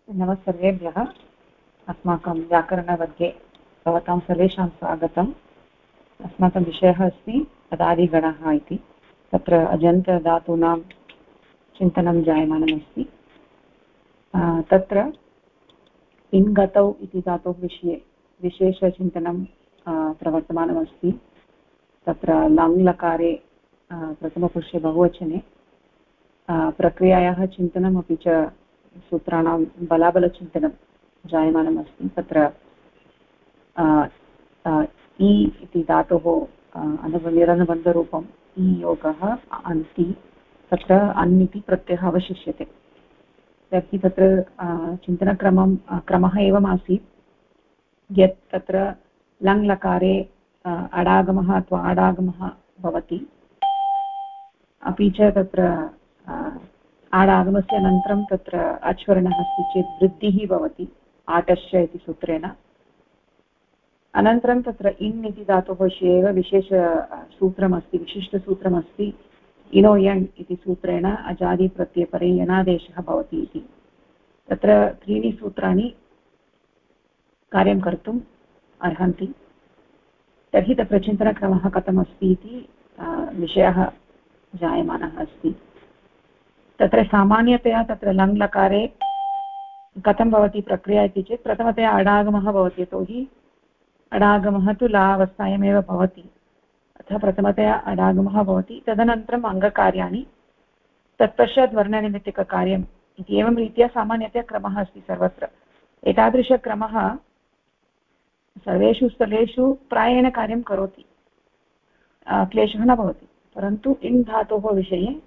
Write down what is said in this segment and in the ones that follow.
नमस्सर्वेभ्यः। अस्माकं व्याकरणवर्गे भवतां सर्वेषां स्वागतम्। अस्माकं विषयः अस्ति अदादिगणः इति। तत्र अजन्तधातूनां चिन्तनं जायमानमस्ति। तत्र इङ्गतौ इति धातोः विषये विशेषचिन्तनं प्रवर्तमानमस्ति। तत्र लङ्लकारे प्रथमपुरुषे बहुवचने प्रक्रियायाः चिन्तनम् अपि च सूत्राणां बलाबलचिन्तनं जायमानमस्ति। तत्र इ इति धातोः निरनुबन्धरूपम् इ योगः अन्ति, तत्र अन् इति प्रत्ययः अवशिष्यते। तर्हि तत्र क्रमः एवमासीत् यत् तत्र लङ्लकारे अडागमः अथवा आडागमः भवति, अपि च तत्र आडागमस्य अनन्तरं तत्र अच्वर्णः अस्ति चेत् वृद्धिः भवति आटश्च इति सूत्रेण। अनन्तरं तत्र इन् इति धातोः विषये एव विशेषसूत्रमस्ति, विशिष्टसूत्रमस्ति। इनो यण् इति सूत्रेण अजादिप्रत्ययपरे यणादेशः भवति इति। तत्र त्रीणि सूत्राणि कार्यं कर्तुम् अर्हन्ति। तर्हि तत्र चिन्तनक्रमः कथमस्ति इति विषयः जायमानः अस्ति। तत्र सामान्यतया तत्र लङ्लकारे कथं भवति प्रक्रिया इति चेत् प्रथमतया अडागमः भवति, यतोहि अडागमः तु ला अवस्थायामेव भवति। अतः प्रथमतया अडागमः भवति, तदनन्तरम् अङ्गकार्याणि, तत्पश्चात् वर्णनिमित्तिककार्यम् इति एवं रीत्या सामान्यतया क्रमः अस्ति सर्वत्र। एतादृशक्रमः सर्वेषु स्थलेषु प्रायेण कार्यं करोति, क्लेशः न भवति। परन्तु इन् धातोः विषये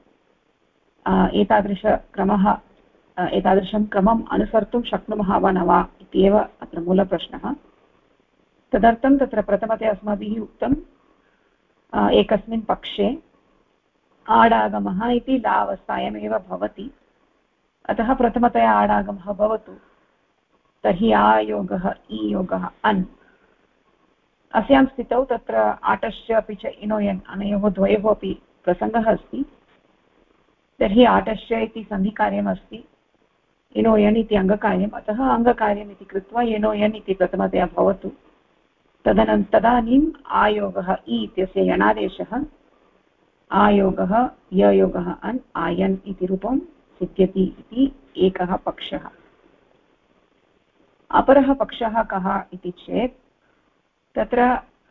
एतादृशं क्रमम् अनुसर्तुं शक्नुमः वा न वा इत्येव अत्र मूलप्रश्नः। तदर्थं तत्र प्रथमतया अस्माभिः उक्तम् एकस्मिन् पक्षे आडागमः इति लावस्थायामेव भवति, अतः प्रथमतया आडागमः भवतु। तर्हि आयोगः ईयोगः अन्, अस्यां स्थितौ तत्र आटश्च अपि च इनोयन् अनयोः द्वयोः अपि प्रसङ्गः अस्ति। तर्हि आटश्च इति सन्धिकार्यमस्ति, इनोयन् इति अङ्गकार्यम्, अतः अङ्गकार्यम् इति कृत्वा इनोयन् इति प्रथमतया भवतु। तदानीम् आयोगः इ इत्यस्य यणादेशः आयोगः ययोगः अन् आयन् इति रूपं सिद्ध्यति इति एकः पक्षः। अपरः पक्षः कः इति चेत् तत्र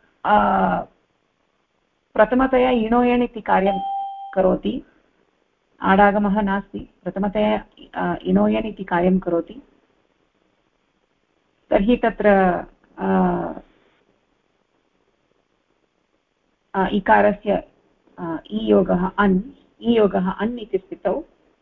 प्रथमतया इणोयन् इति कार्यं करोति, आडागमः नास्ति, प्रथमतया इणोयन् इति कार्यं करोति। तर्हि तत्र इकारस्य ईयोगः अन् इति स्थितौ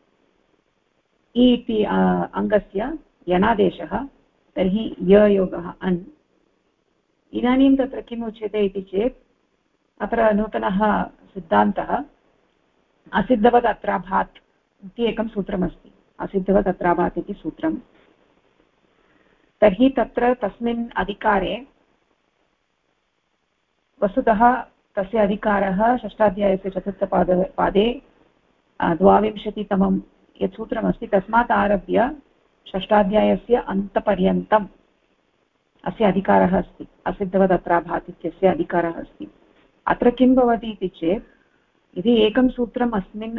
इ इति अङ्गस्य यणादेशः, तर्हि ययोगः अन्। इदानीं तत्र किम् उच्यते इति चेत् अत्र नूतनः सिद्धान्तः असिद्धवत् अत्राभात् इति एकं सूत्रमस्ति। असिद्धवत् अत्राभात् इति सूत्रं। तर्हि तत्र तस्मिन् अधिकारे वस्तुतः तस्य अधिकारः षष्ठाध्यायस्य चतुर्थपादे 22तमं यत् सूत्रमस्ति तस्मात् आरभ्य षष्ठाध्यायस्य अन्तपर्यन्तम् अस्य अधिकारः अस्ति। असिद्धवत् अत्राभात् इत्यस्य अधिकारः अस्ति। अत्र किं भवति इति चेत् यदि एकं सूत्रम् अस्मिन्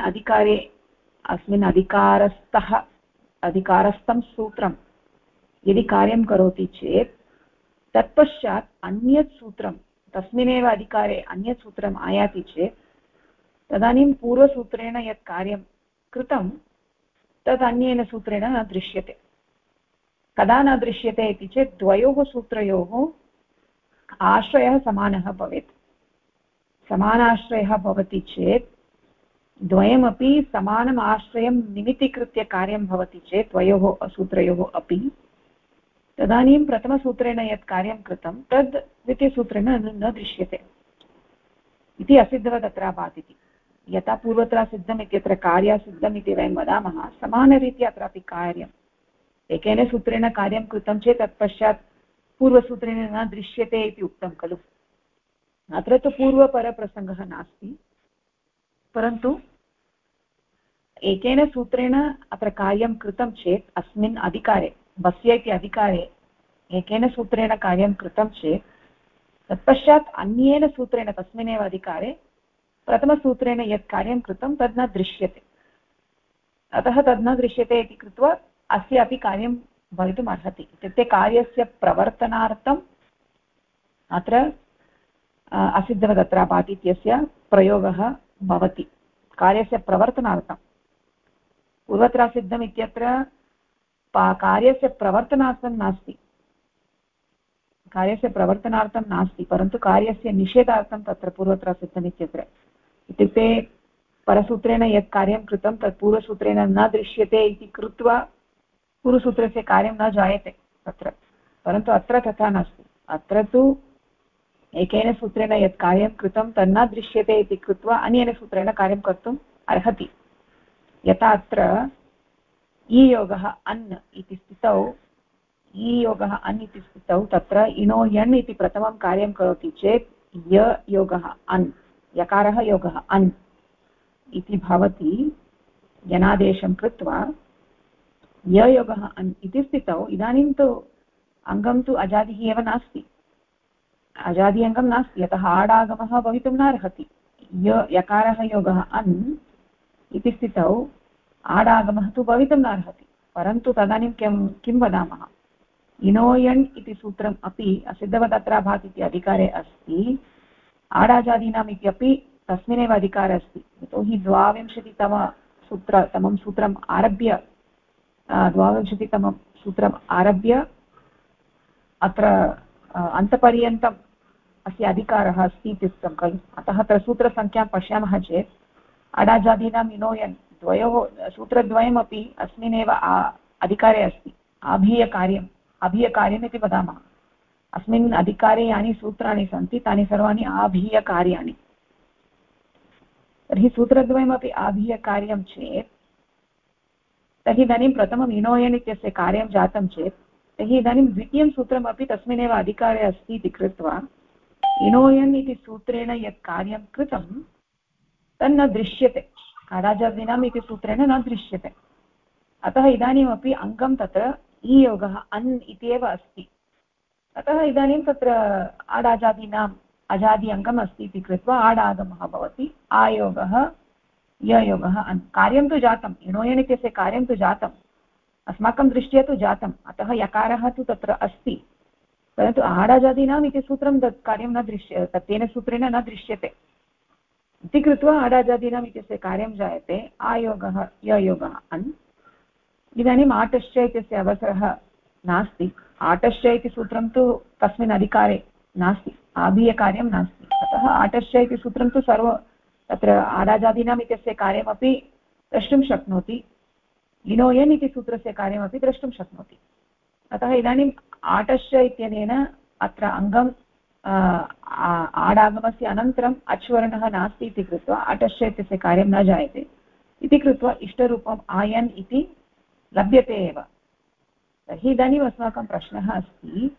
अधिकारस्थं सूत्रं यदि कार्यं करोति चेत् तत्पश्चात् अन्यत् सूत्रं तस्मिन्नेव अधिकारे अन्यत् सूत्रम् आयाति चेत् तदानीं पूर्वसूत्रेण यत् कार्यं कृतं तद् अन्येन सूत्रेण न दृश्यते। कदा न दृश्यते इति चेत् द्वयोः सूत्रयोः आश्रयः समानः भवेत्। समानाश्रयः भवति चेत् द्वयमपि समानम् आश्रयं निमित्तीकृत्य कार्यं भवति चेत् द्वयोः सूत्रयोः अपि, तदानीं प्रथमसूत्रेण यत् कार्यं कृतं तद् द्वितीयसूत्रेण न दृश्यते इति असिद्धवत् अत्राभात् इति। यथा पूर्वत्र सिद्धम् इत्यत्र कार्यसिद्धम् इति वयं वदामः, समानरीत्या अत्रापि कार्यम् एकेन सूत्रेण कार्यं कृतं चेत् तत्पश्चात् पूर्वसूत्रेण न दृश्यते इति उक्तं खलु। अत्र तु पूर्वपरप्रसङ्गः नास्ति, परन्तु एकेन सूत्रेण अत्र कार्यं कृतं चेत् अस्मिन् अधिकारे भस्य इति अधिकारे एकेन सूत्रेण कार्यं कृतं चेत् तत्पश्चात् अन्येन सूत्रेण तस्मिन्नेव अधिकारे प्रथमसूत्रेण यत् कार्यं कृतं तद् न दृश्यते। अतः तद् न दृश्यते इति कृत्वा अस्य अपि कार्यं भवितुम् अर्हति। इत्युक्ते कार्यस्य प्रवर्तनार्थम् अत्र असिद्धवदत्राभात् इत्यस्य प्रयोगः भवति। कार्यस्य प्रवर्तनार्थं पूर्वत्र असिद्धम् इत्यत्र कार्यस्य प्रवर्तनार्थं नास्ति, कार्यस्य प्रवर्तनार्थं नास्ति, परन्तु कार्यस्य निषेधार्थं तत्र पूर्वत्र सिद्धम् इत्यत्र। इत्युक्ते परसूत्रेण यत् कार्यं कृतं तत् पूर्वसूत्रेण न दृश्यते इति कृत्वा पूर्वसूत्रस्य कार्यं न जायते तत्र, परन्तु अत्र तथा नास्ति। अत्र तु एकेन सूत्रेण यत् कार्यं कृतं तन्न दृश्यते इति कृत्वा अन्येन सूत्रेण कार्यं कर्तुम् अर्हति। यथा अत्र ईयोगः अन् इति स्थितौ ईयोगः अन् इति स्थितौ तत्र इनो यण् इति प्रथमं कार्यं करोति चेत् य योगः अन्, यकारः योगः अन् इति भवति। यनादेशं कृत्वा य योगः अन् इति स्थितौ इदानीं तु अङ्गं तु अजादिः एव नास्ति, अजादि अङ्गं नास्ति, यतः आडागमः भवितुं न अर्हति। यकारः योगः अन् इति स्थितौ आडागमः तु भवितुं न अर्हति, परन्तु तदानीं किं वदामः, इनोयण् इति सूत्रम् अपि असिद्धवदत्राभात् इति अधिकारे अस्ति, आडाजादीनाम् इत्यपि तस्मिन्नेव अधिकारे अस्ति। यतोहि 22तमं सूत्रम् आरभ्य 22तमं सूत्रम् आरभ्य अत्र अन्तपर्यन्तम् अस्य अधिकारः अस्ति इति उक्तं खलु। अतः अत्र सूत्रसङ्ख्यां पश्यामः चेत् अडाजादीनाम् इनोयन् द्वयोः सूत्रद्वयमपि अस्मिन्नेव अधिकारे अस्ति। अभीयकार्यम् इति वदामः। अस्मिन् अधिकारे यानि सूत्राणि सन्ति तानि सर्वाणि आभीयकार्याणि। तर्हि सूत्रद्वयमपि आभीयकार्यं चेत् तर्हि इदानीं प्रथमम् इनोयन् इत्यस्य कार्यं जातं चेत् तर्हि इदानीं द्वितीयं सूत्रमपि तस्मिन्नेव अधिकारे अस्ति इति कृत्वा इनोयन् इति सूत्रेण यत् कार्यं कृतं तन्न दृश्यते, अडाजादीनाम् इति सूत्रेण न दृश्यते। अतः इदानीमपि अङ्गं तत्र ईयोगः अन् इत्येव अस्ति। अतः इदानीं तत्र आडाजादीनाम् अजादि अङ्गम् अस्ति इति कृत्वा आडागमः भवति, आयोगः ययोगः अन्। कार्यं तु जातम्, इणोयन् इत्यस्य कार्यं तु जातम्, अस्माकं दृष्ट्या तु जातम्, अतः यकारः तु तत्र अस्ति, परन्तु आडाजादीनाम् इति सूत्रं तत् कार्यं न तेन सूत्रेण न दृश्यते इति कृत्वा आडाजादीनाम् इत्यस्य कार्यं जायते, आयोगः ययोगः अन्। इदानीम् आटश्च इत्यस्य अवसरः नास्ति, आटश्च इति सूत्रं तु तस्मिन् अधिकारे नास्ति, आभीयकार्यं नास्ति। अतः आटश्च इति सूत्रं तु तत्र आडाजादीनाम् इत्यस्य कार्यमपि द्रष्टुं शक्नोति, इनोयन् इति सूत्रस्य कार्यमपि द्रष्टुं शक्नोति। अतः इदानीम् आटश्च इत्यनेन अत्र अङ्गं आडागमस्य अनन्तरम् अच्वर्णः नास्ति इति कृत्वा आटश्च इत्यस्य कार्यं न जायते इति कृत्वा इष्टरूपम् आयन् इति लभ्यते एव। तर्हि इदानीम् अस्माकं प्रश्नः अस्ति,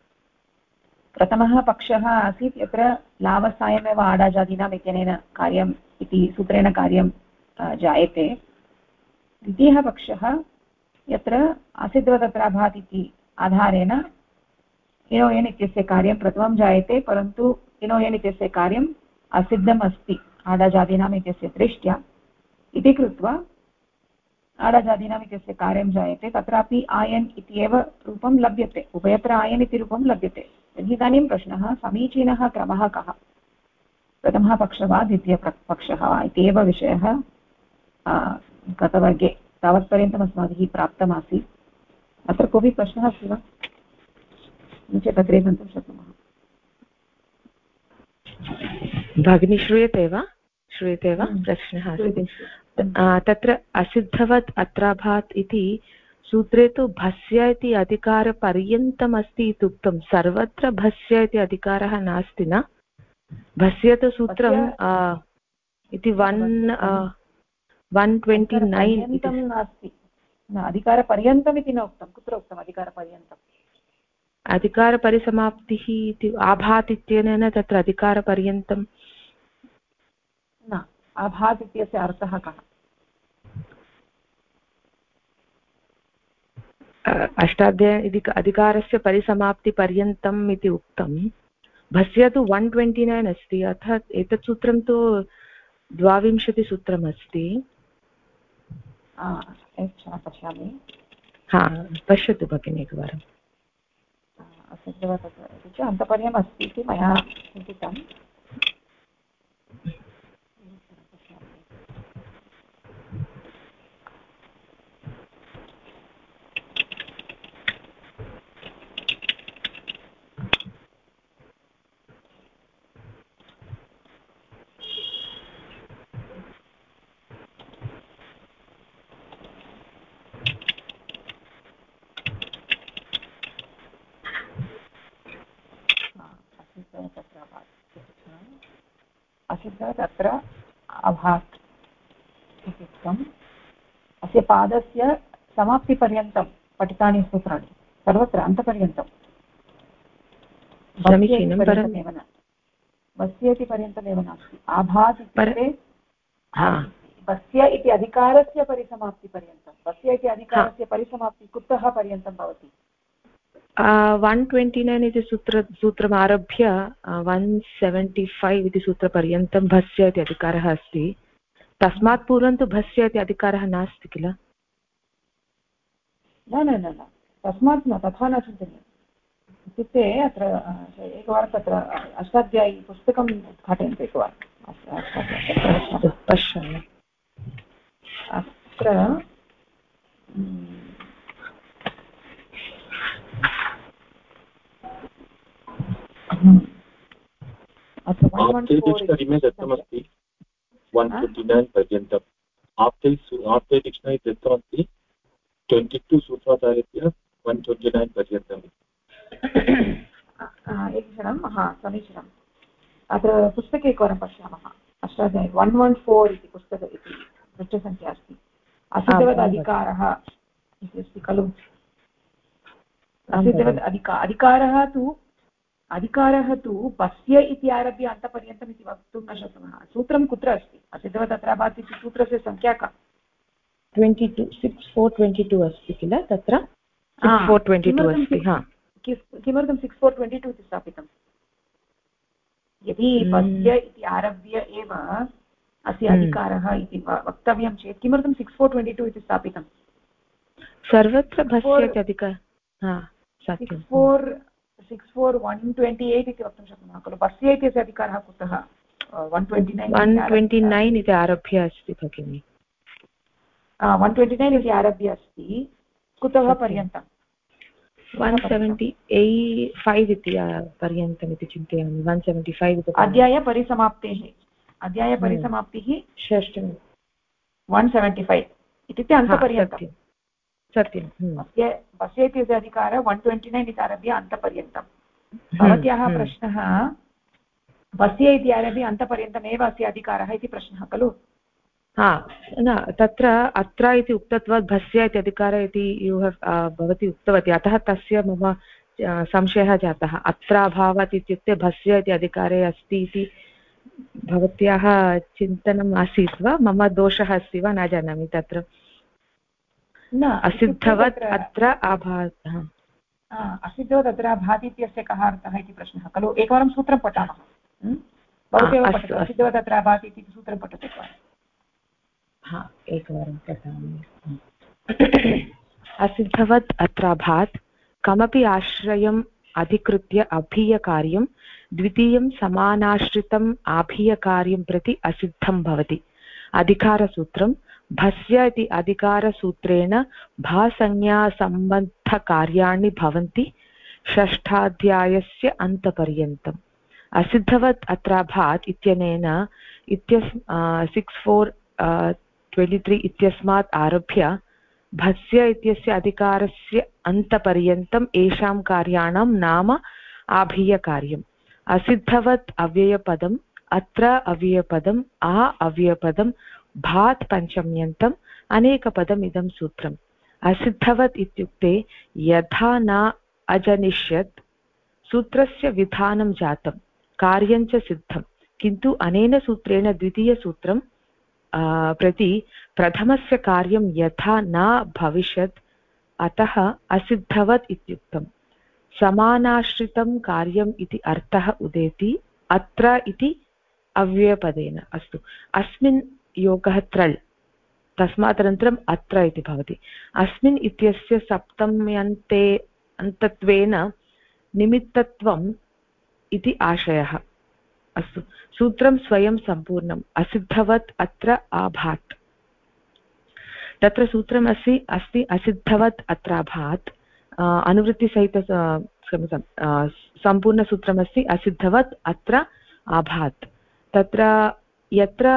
प्रथमः पक्षः आसीत् यत्र लाभस्थायमेव आडाजादीनाम् इत्यनेन कार्यम् इति सूत्रेण कार्यं जायते। द्वितीयः पक्षः यत्र असिद्धवदत्राभात् इति आधारेण इनोयन् इत्यस्य कार्यं प्रथमं जायते, परन्तु इनोयन् इत्यस्य कार्यम् असिद्धम् अस्ति आडाजादीनाम् इत्यस्य दृष्ट्या इति कृत्वा आडाजादीनाम् इत्यस्य कार्यं जायते, तत्रापि आयन् इत्येव रूपं लभ्यते, उभयत्र आयन् इति रूपं लभ्यते। तर्हि इदानीं प्रश्नः, समीचीनः क्रमः कः, प्रथमः पक्षः वा द्वितीयपक्षः वा इत्येव विषयः गतवर्गे तावत्पर्यन्तम् अस्माभिः प्राप्तमासीत्। अत्र कोऽपि प्रश्नः अस्ति वा, चेत् अग्रे गन्तुं शक्नुमः। भगिनी श्रूयते वा? प्रश्नः अस्ति तत्र असिद्धवत् अत्राभात् इति सूत्रे तु भस्य इति अधिकारपर्यन्तम् अस्ति इति उक्तं, सर्वत्र भस्य इति अधिकारः नास्ति न? भस्य तु सूत्रं इति 129 नास्ति, अधिकारपर्यन्तम् इति न उक्तं। कुत्र उक्तम् अधिकारपर्यन्तम्? अधिकारपरिसमाप्तिः इति आभात् इत्यनेन तत्र अधिकारपर्यन्तं न। आभात् इत्यस्य अर्थः कः? अष्टाध्यायी इति अधिकारस्य परिसमाप्तिपर्यन्तम् इति उक्तं। भस्य तु 129 अस्ति, अतः एतत् सूत्रं तु 22 अस्ति। पश्यामि। हा, पश्यतु भगिनि एकवारम्। अन्तपर्यम् अस्ति इति मया चिन्तितम्। असिद्धवत् अत्र अभात् इत्युक्तम्। अस्य पादस्य समाप्तिपर्यन्तं पठितानि सूत्राणि सर्वत्र अन्तपर्यन्तं पर्यन्तमेव नास्ति। आभात् इत्युक्ते वस्य इति अधिकारस्य परिसमाप्तिपर्यन्तं। वस्य इति अधिकारस्य परिसमाप्ति कुतः पर्यन्तं भवति? 129 इति सूत्रम् आरभ्य 175 इति सूत्रपर्यन्तं भस्य इति अधिकारः अस्ति। तस्मात् पूर्वं तु भस्य इति अधिकारः नास्ति किल? न तस्मात् न, तथा न चिन्तनीयम्। इत्युक्ते अत्र एकवारं तत्र अष्टाध्यायी पुस्तकम् उद्घाटयन्तु एकवारं पश्यामि। अत्र दत्तमस्ति 129 पर्यन्तम्। आफ्टर् डिक्षनरि दत्तमस्ति 22 सूत्रादारभ्य 129 पर्यन्तम्। एकक्षणं, समीचीनम्। अत्र पुस्तके एकवारं पश्यामः। अष्टाध्यायी 114 इति पुस्तक इति पृष्ठसङ्ख्या अस्ति। असिद्धवत् अधिकारः इति अस्ति खलु? असिद्धवत् अधिकारः तु पस्य इति आरभ्य अन्तपर्यन्तम् इति वक्तुं न शक्नुमः। सूत्रं कुत्र अस्ति? असिद्धवत् अत्र अभात् इति सूत्रस्य सङ्ख्या का? 6422 अस्ति किल? तत्र 6422 अस्ति। किमर्थं 6422 इति स्थापितम्? यदि पस्य इति आरभ्य एव अस्य अधिकारः इति वक्तव्यं चेत् किमर्थं 6422 इति स्थापितम्? सर्वत्र भस्य अधिकारः 64128 इति वक्तुं शक्नुमः खलु? पस्य इत्यस्य अधिकारः कुतः? 129 इति आरभ्य अस्ति भगिनि। 129 इति आरभ्य अस्ति, कुतः पर्यन्तम्? 175 इति पर्यन्तम् इति चिन्तयामि। 175 अध्यायपरिसमाप्तिः षष्ठं 175 इत्युक्ते अन्तपर्यन्तं। सत्यं। पस्य इत्यस्य अधिकारः 129 इति आरभ्य अन्तपर्यन्तं। भवत्याः प्रश्नः पस्य इति आरभ्य अन्तपर्यन्तमेव अस्य अधिकारः इति प्रश्नः खलु? न, तत्र अत्र इति उक्तत्वात् भस्य इति अधिकारः इति भवती उक्तवती, अतः तस्य मम संशयः जातः। अत्राभावात् इत्युक्ते भस्य इति अधिकारे अस्ति इति भवत्याः चिन्तनम् आसीत् वा? मम दोषः अस्ति वा न जानामि। तत्र असिद्धवत् अत्र अभात्। असिद्धवत् अत्र अभात् इत्यस्य कः अर्थः इति प्रश्नः खलु? एकवारं सूत्रं पठामः। भवती एव पठतु। असिद्धवत् अत्र अभात् इति सूत्रं पठतु एकवारम्। एकवारं पठामि। असिद्धवत् अत्राभात् कमपि आश्रयम् अधिकृत्य अभीयकार्यं द्वितीयं समानाश्रितम् आभीयकार्यं प्रति असिद्धं भवति। अधिकारसूत्रं भस्य इति अधिकारसूत्रेण भासंज्ञासम्बद्धकार्याणि भवन्ति षष्ठाध्यायस्य अन्तपर्यन्तम्। असिद्धवत् अत्राभात् इत्यनेन 6423 इत्यस्मात् आरभ्य भस्य इत्यस्य अधिकारस्य अन्तपर्यन्तम् येषां कार्याणां नाम आभीयकार्यम्। असिद्धवत् अव्ययपदम् अत्र अव्ययपदम् अव्ययपदं भात् पञ्चम्यन्तम् अनेकपदम् इदं सूत्रम्। असिद्धवत् इत्युक्ते यथा न अजनिष्यत् सूत्रस्य विधानं जातं कार्यञ्च सिद्धं, किन्तु अनेन सूत्रेण द्वितीयसूत्रं प्रति प्रथमस्य कार्यं यथा न भविष्यत् अतः असिद्धवत् इत्युक्तं। समानाश्रितं कार्यम् इति अर्थः उदेति अत्र इति अव्ययपदेन। अस्तु, अस्मिन् योगः त्रल्, तस्मात् अनन्तरम् अत्र इति भवति। अस्मिन् इत्यस्य सप्तम्यन्ते अन्तत्वेन निमित्तत्वम् इति आशयः। अस्तु, सूत्रं स्वयं सम्पूर्णम्। असिद्धवत् अत्र आभात्। तत्र सूत्रम् अस्ति असिद्धवत् अत्राभात्। अनुवृत्तिसहित क्षम्यतां, सम्पूर्णसूत्रमस्ति असिद्धवत् अत्र आभात्। तत्र यत्र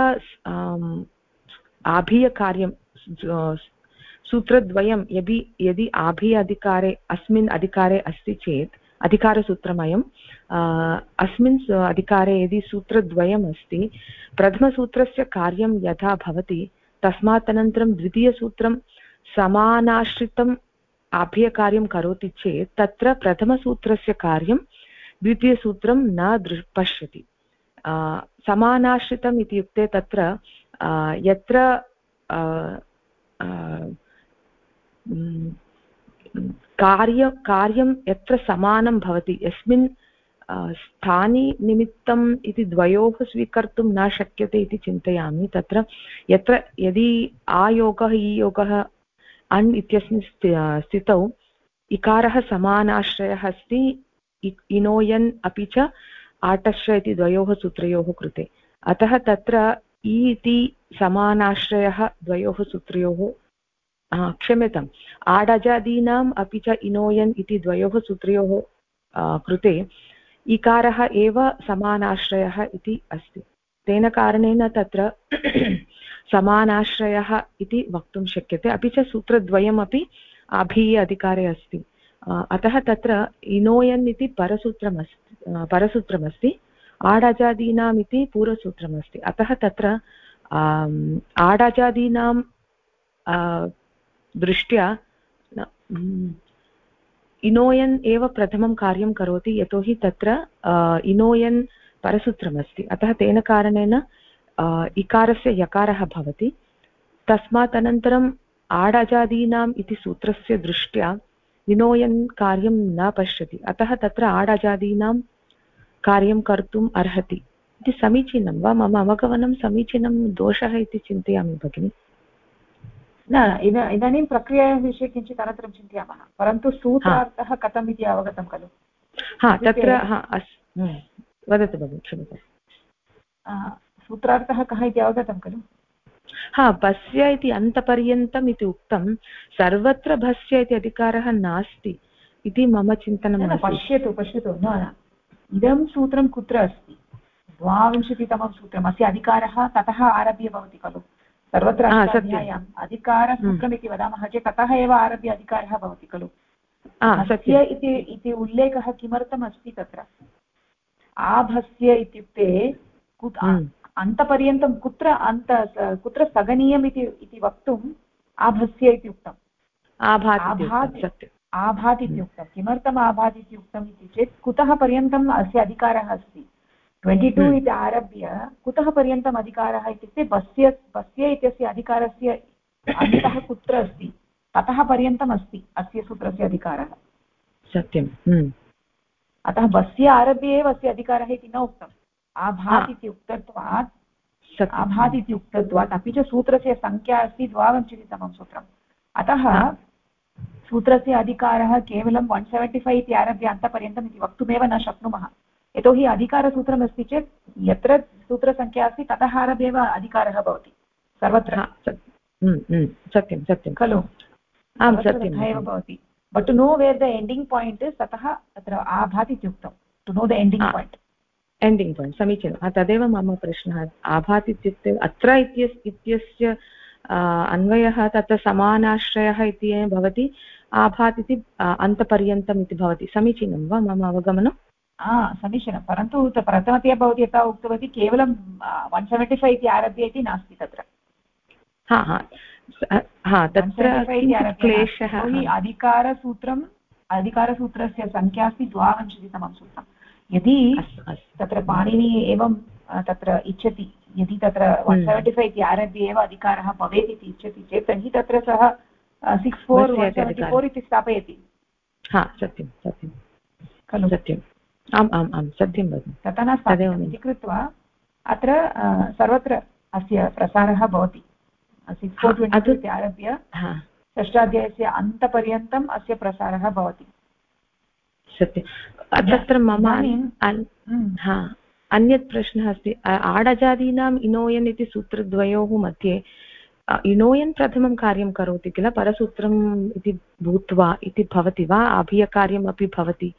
आभीयकार्यं सूत्रद्वयं यदि आभीय अधिकारे अस्मिन् अधिकारे अस्ति चेत् अधिकारसूत्रमयम् अस्मिन् अधिकारे यदि सूत्रद्वयम् अस्ति, प्रथमसूत्रस्य कार्यं यथा भवति तस्मात् अनन्तरं द्वितीयसूत्रं समानाश्रितम् आभीयकार्यं करोति चेत् तत्र प्रथमसूत्रस्य कार्यं द्वितीयसूत्रं न पश्यति। समानाश्रितम् इत्युक्ते तत्र यत्र कार्यं यत्र समानं भवति, यस्मिन् स्थानि निमित्तम् इति द्वयोः स्वीकर्तुं न शक्यते इति चिन्तयामि। तत्र यत्र यदि आयोगः ईयोगः अण् इत्यस्मिन् स्थितौ इकारः समानाश्रयः अस्ति इनोयन् अपि च आटश्च इति द्वयोः सूत्रयोः कृते, अतः तत्र इ इति समानाश्रयः द्वयोः सूत्रयोः क्षम्यताम् आडजादीनाम् अपि च इनोयन् इति द्वयोः सूत्रयोः कृते इकारः एव समानाश्रयः इति अस्ति। तेन कारणेन तत्र समानाश्रयः इति वक्तुं शक्यते। अपि च सूत्रद्वयमपि आभीय अधिकारे अस्ति, अतः तत्र इनोयन् इति परसूत्रमस्ति, आडजादीनाम् इति पूर्वसूत्रमस्ति। अतः तत्र आडजादीनां दृष्ट्या इनोयन् एव प्रथमं कार्यं करोति, यतोहि तत्र इनोयन् परसूत्रमस्ति। अतः तेन कारणेन इकारस्य यकारः भवति। तस्मात् अनन्तरम् आडजादीनाम् इति सूत्रस्य दृष्ट्या इनोयन् कार्यं न पश्यति, अतः तत्र आडजादीनां कार्यं कर्तुम् अर्हति इति समीचीनं वा? मम अवगमनं समीचीनं, दोषः इति चिन्तयामि भगिनि। न, इदानीं प्रक्रियायाः विषये किञ्चित् अनन्तरं चिन्तयामः, परन्तु सूत्रार्थः कथम् इति अवगतं खलु? तत्र वदतु भगिनि, क्षम्यताम्। सूत्रार्थः कः इति अवगतं खलु? भस्य इति अन्तपर्यन्तम् इति उक्तं, सर्वत्र भस्य इति अधिकारः नास्ति इति मम चिन्तनं। पश्यतु न, इदं सूत्रं कुत्र अस्ति? द्वाविंशतितमं सूत्रम्, अस्य अधिकारः ततः आरभ्य भवति खलु। सर्वत्र अध्यायाम् अधिकारसूत्रम् इति वदामः चेत् ततः एव आरभ्य अधिकारः भवति खलु। भस्य इति उल्लेखः किमर्थम् अस्ति तत्र? आभस्य इत्युक्ते अन्तपर्यन्तं कुत्र स्थगनीयम् इति वक्तुम् आभस्य इति उक्तम्। आभात् इति उक्तं। किमर्थम् आभात् इति उक्तम् इति चेत् कुतः पर्यन्तम् अस्य अधिकारः अस्ति? 22 इति आरभ्य कुतः पर्यन्तम् अधिकारः इत्युक्ते बस्य इत्यस्य अधिकारस्य अन्तः कुत्र अस्ति ततः पर्यन्तम् अस्ति अस्य सूत्रस्य अधिकारः। सत्यम्। अतः बस्य आरभ्य एव अस्य अधिकारः इति न उक्तम्। आभात् इति उक्तत्वात् अपि च सूत्रस्य संख्या अस्ति 22तमं सूत्रम्। अतः सूत्रस्य अधिकारः केवलं 175 इति आरभ्य अन्तपर्यन्तम् इति वक्तुमेव न शक्नुमः, यतोहि अधिकारसूत्रमस्ति चेत् यत्र सूत्रसङ्ख्या अस्ति ततः आरभ्य एव अधिकारः भवति सर्वत्र। सत्यं सत्यं खलु? तथा एव भवति। But to know where the ending point is, ततः अत्र आभात् इत्युक्तं, to know the ending point. समीचीनं। तदेव मम प्रश्नः। आभात् इत्युक्ते अत्र इत्यस्य अन्वयः तत्र समानाश्रयः इति भवति, आभात् इति अन्तपर्यन्तम् इति भवति। समीचीनं वा मम अवगमनं? समीचीनं, परन्तु प्रथमतया भवती यथा उक्तवती केवलं 175 इति आरभ्य इति नास्ति तत्र। तत्र क्लेशः। अधिकारसूत्रस्य संख्या अस्ति 22तमं सूत्रम्। यदि तत्र पाणिनि एवं तत्र इच्छति, यदि तत्र 175 इति आरभ्य एव अधिकारः भवेत् इति इच्छति चेत् तर्हि तत्र सः 64 इति स्थापयति। हा सत्यं सत्यं खलु सत्यम् आम् आम् आम् सत्यं भगिनि तथा न स्थापितम् इति कृत्वा अत्र सर्वत्र अस्य प्रसारः भवति 6422 इति आरभ्य षष्ठाध्यायस्य अन्तपर्यन्तम् अस्य प्रसारः भवति। सत्यं तत्र मम अन्यत् प्रश्नः अस्ति आडजादीनाम् इनोयन् इति सूत्रद्वयोः मध्ये इनोयन् प्रथमं कार्यं करोति किल परसूत्रम् इति भूत्वा इति भवति वा अभियकार्यमपि भवति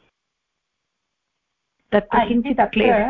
तत्र किञ्चित्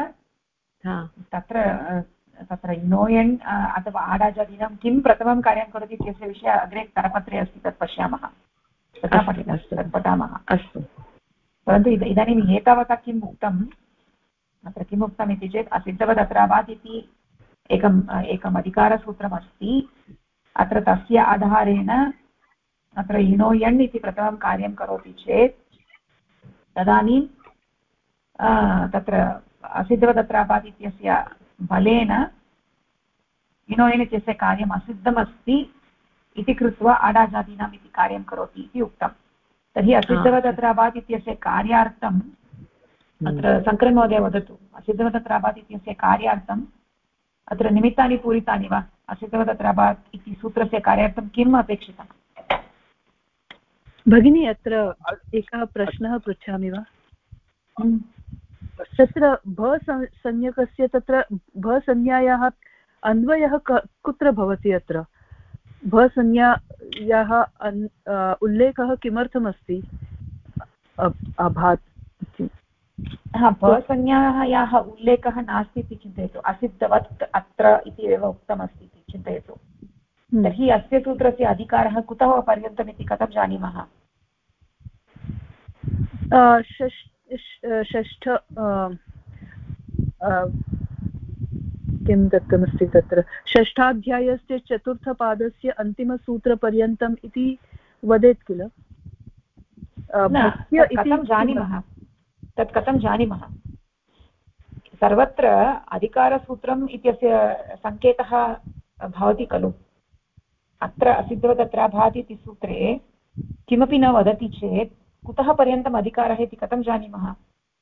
तत्र इनोयन् अथवा आडाजादीनां किं प्रथमं कार्यं करोति इत्यस्य विषये अग्रे करपत्रे अस्ति तत् पश्यामः तत् पठामः। अस्तु परन्तु इदानीम् एतावता किम् उक्तम् अत्र किम् उक्तम् इति चेत् असिद्धवदत्राभात् इति एकम् अधिकारसूत्रमस्ति। अत्र तस्य आधारेण अत्र इनोयन् इति प्रथमं कार्यं करोति चेत् तदानीं तत्र असिद्धवदत्राभात् इत्यस्य बलेन इनोयन् इत्यस्य कार्यम् असिद्धमस्ति इति कृत्वा आडाजादीनाम् इति कार्यं करोति इति उक्तं। तर्हि असिद्धवदत्राभात् इत्यस्य कार्यार्थम् अत्र शङ्करन् महोदय वदतु असिद्धवदत्राभात् इत्यस्य कार्यार्थम् अत्र निमित्तानि पूरितानि वा असिद्धवदत्राभात् इति सूत्रस्य कार्यार्थं किम् अपेक्षितम्? भगिनी अत्र एकः प्रश्नः पृच्छामि वा? तत्र भसंज्ञकस्य तत्र भसंज्ञायाः अन्वयः कुत्र भवति? अत्र भसंज्ञायाः उल्लेखः किमर्थमस्ति अभात्? भसंज्ञायाः उल्लेखः नास्ति इति चिन्तयतु असिद्धवत् अत्र इति एव उक्तमस्ति इति चिन्तयतु। तर्हि अस्य सूत्रस्य अधिकारः कुतः पर्यन्तम् इति कथं जानीमः? षष्ठ किं दत्तमस्ति तत्र षष्ठाध्यायस्य चतुर्थपादस्य अन्तिमसूत्रपर्यन्तम् इति वदेत् किल? कथं जानीमः? तत् कथं जानीमः? सर्वत्र अधिकारसूत्रम् इत्यस्य सङ्केतः भवति खलु। अत्र असिद्धवदत्राभात् इति सूत्रे किमपि न वदति चेत् कुतः पर्यन्तम् अधिकारः इति कथं जानीमः?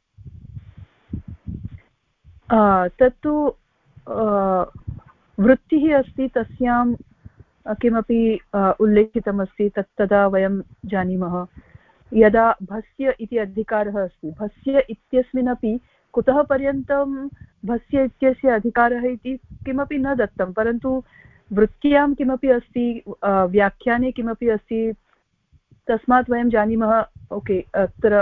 तत्तु वृत्तिः अस्ति तस्यां किमपि उल्लेखितमस्ति तदा वयं जानीमः। यदा भस्य इति अधिकारः अस्ति भस्य इत्यस्मिन्नपि कुतः पर्यन्तं भस्य इत्यस्य अधिकारः इति किमपि न दत्तं, परन्तु वृत्त्यां किमपि अस्ति व्याख्याने किमपि अस्ति तस्मात् वयं जानीमः ओके अत्र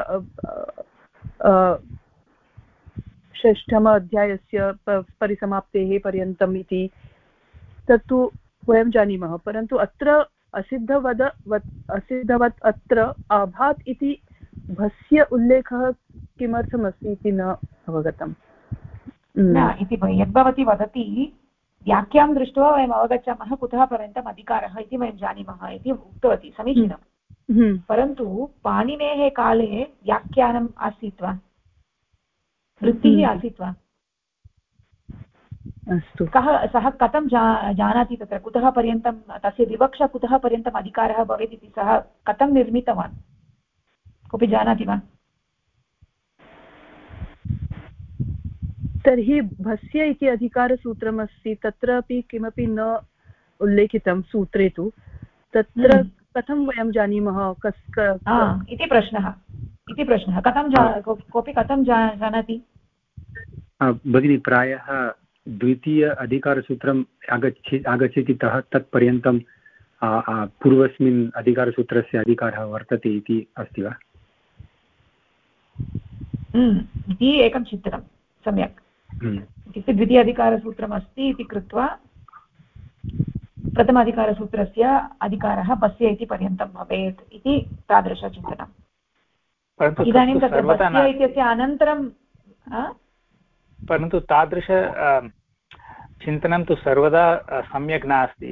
षष्ठम अध्यायस्य परिसमाप्तेः पर्यन्तम् इति तत्तु वयं जानीमः। परन्तु अत्र असिद्धवत् अत्र अभात् इति भस्य उल्लेखः किमर्थमस्ति इति न अवगतम्। न इति यद्भवती वदति व्याख्यां दृष्ट्वा वयम् अवगच्छामः कुतः पर्यन्तम् अधिकारः इति वयं जानीमः इति उक्तवती, समीचीनं। परन्तु पाणिनेः काले व्याख्यानम् आसीत् वा? वृत्तिः आसीत् वा? अस्तु, सः कथं जानाति तत्र कुतः पर्यन्तं तस्य विवक्षा कुतः पर्यन्तम् अधिकारः भवेत् इति सः कथं निर्मितवान्? कोऽपि जानाति वा? तर्हि भस्य इति अधिकारसूत्रमस्ति तत्रापि किमपि न उल्लेखितं सूत्रे तु तत्र कथं वयं जानीमः इति प्रश्नः कथं कोऽपि कथं जानाति? भगिनी प्रायः द्वितीय अधिकारसूत्रम् आगच्छति तत्पर्यन्तं पूर्वस्मिन् अधिकारसूत्रस्य अधिकारः वर्तते इति अस्ति वा? इति एकं चिन्तनं सम्यक्। इत्युक्ते द्वितीय अधिकारसूत्रम् अस्ति इति कृत्वा प्रथम अधिकारसूत्रस्य अधिकारः पस्य इति पर्यन्तं भवेत् इति तादृशचिन्तनम्। इदानीं तत्र पस्य इत्यस्य अनन्तरं परन्तु तादृश चिन्तनं तु सर्वदा सम्यक् नास्ति।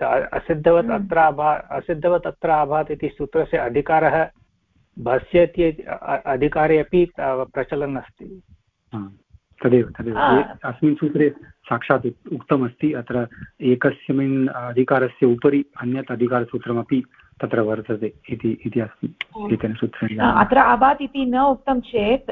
असिद्धवत् अत्र अभात् इति सूत्रस्य अधिकारः भस्य इति अधिकारे अपि प्रचलन् अस्ति। तदेव अस्मिन् सूत्रे साक्षात् उक्तमस्ति अत्र एकस्मिन् अधिकारस्य उपरि अन्यत् अधिकारसूत्रमपि तत्र वर्तते इति अस्ति एतेन सूत्रेण। अत्र अबात् इति न उक्तं चेत्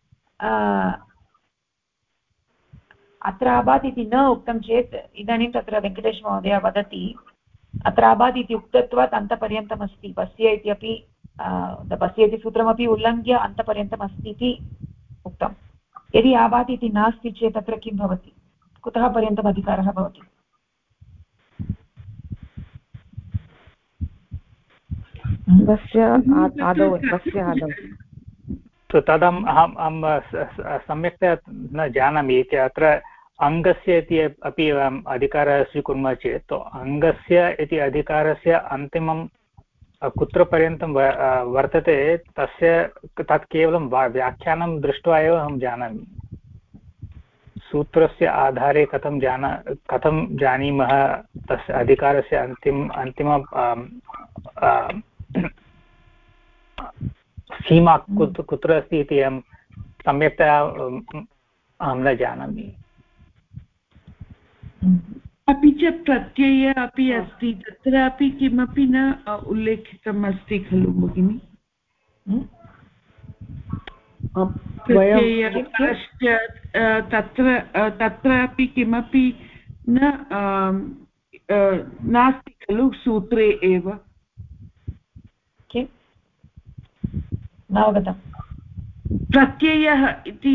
अत्र अबात् इति न उक्तं चेत् इदानीं तत्र वेङ्कटेशमहोदय वदति अत्र अबात् इति उक्तत्वात् अन्तपर्यन्तम् अस्ति पश्य इत्यपि पश्य इति सूत्रमपि उल्लङ्घ्य अन्तपर्यन्तम् अस्ति इति उक्तं। यदि अबात् इति नास्ति चेत् तत्र किं भवति कुतः पर्यन्तम् अधिकारः भवति? तदहम् अहं सम्यक्तया न जानामि इति अत्र अङ्गस्य इति अपि अधिकारः स्वीकुर्मः चेत् अङ्गस्य इति अधिकारस्य अन्तिमं कुत्र पर्यन्तं वर्तते तत् केवलं व्याख्यानं दृष्ट्वा एव अहं जानामि। सूत्रस्य आधारे कथं जानीमः तस्य अधिकारस्य अन्तिम सीमा कुत्र अस्ति इति अहं सम्यक्तया अहं न जानामि। अपि च प्रत्यय अपि अस्ति तत्रापि किमपि न उल्लेखितम् अस्ति खलु भगिनि? प्रत्यय तत्रापि किमपि नास्ति खलु सूत्रे एव। प्रत्ययः इति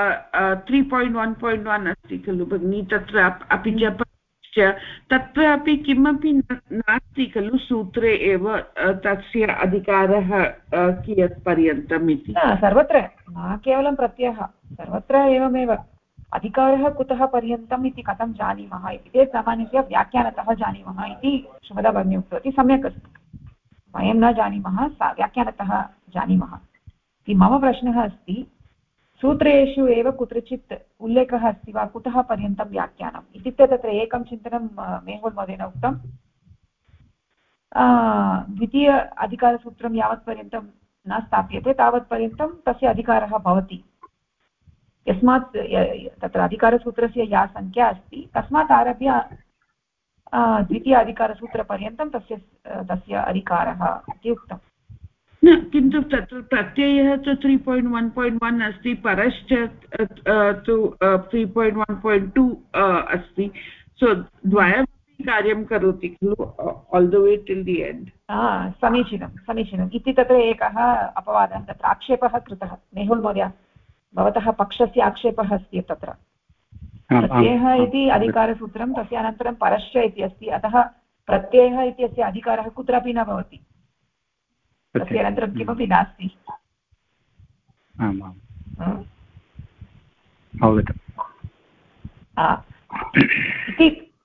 3.1.1 अस्ति खलु भगिनि तत्र अपि च तत्रापि किमपि नास्ति खलु सूत्रे एव तस्य अधिकारः कियत् पर्यन्तम् इति। सर्वत्र न केवलं प्रत्ययः सर्वत्र एवमेव अधिकारः कुतः पर्यन्तम् इति कथं जानीमः इति चेत् सामान्यतया व्याख्यानतः जानीमः इति शुभदा भगिनी उक्तवती सम्यक् अस्ति। वयं न जानीमः व्याख्यानतः जानीमः इति मम प्रश्नः अस्ति। सूत्रेषु एव कुत्रचित् उल्लेखः अस्ति वा कुतः पर्यन्तं व्याख्यानम् इत्युक्ते तत्र एकं चिन्तनं मेहुल् महोदयेन उक्तं द्वितीय अधिकारसूत्रं यावत्पर्यन्तं न स्थाप्यते तावत्पर्यन्तं तस्य अधिकारः भवति। यस्मात् तत्र अधिकारसूत्रस्य या संख्या अस्ति तस्मात् आरभ्य द्वितीय अधिकारसूत्रपर्यन्तं तस्य अधिकारः इति उक्तम्। न किन्तु तत्र प्रत्ययः तु 3.1.1 अस्ति परश्च तु 3.1.2 अस्ति सो द्वयमपि कार्यं करोति खलु all the way till the end. समीचीनम् इति तत्र एकः अपवादः तत्र आक्षेपः कृतः मेहुल् महोदय भवतः पक्षस्य आक्षेपः अस्ति तत्र प्रत्ययः इति अधिकारसूत्रं तस्य अनन्तरं परश्च इति अस्ति अतः प्रत्ययः इत्यस्य अधिकारः कुत्रापि न भवति तस्य अनन्तरं किमपि नास्ति। इति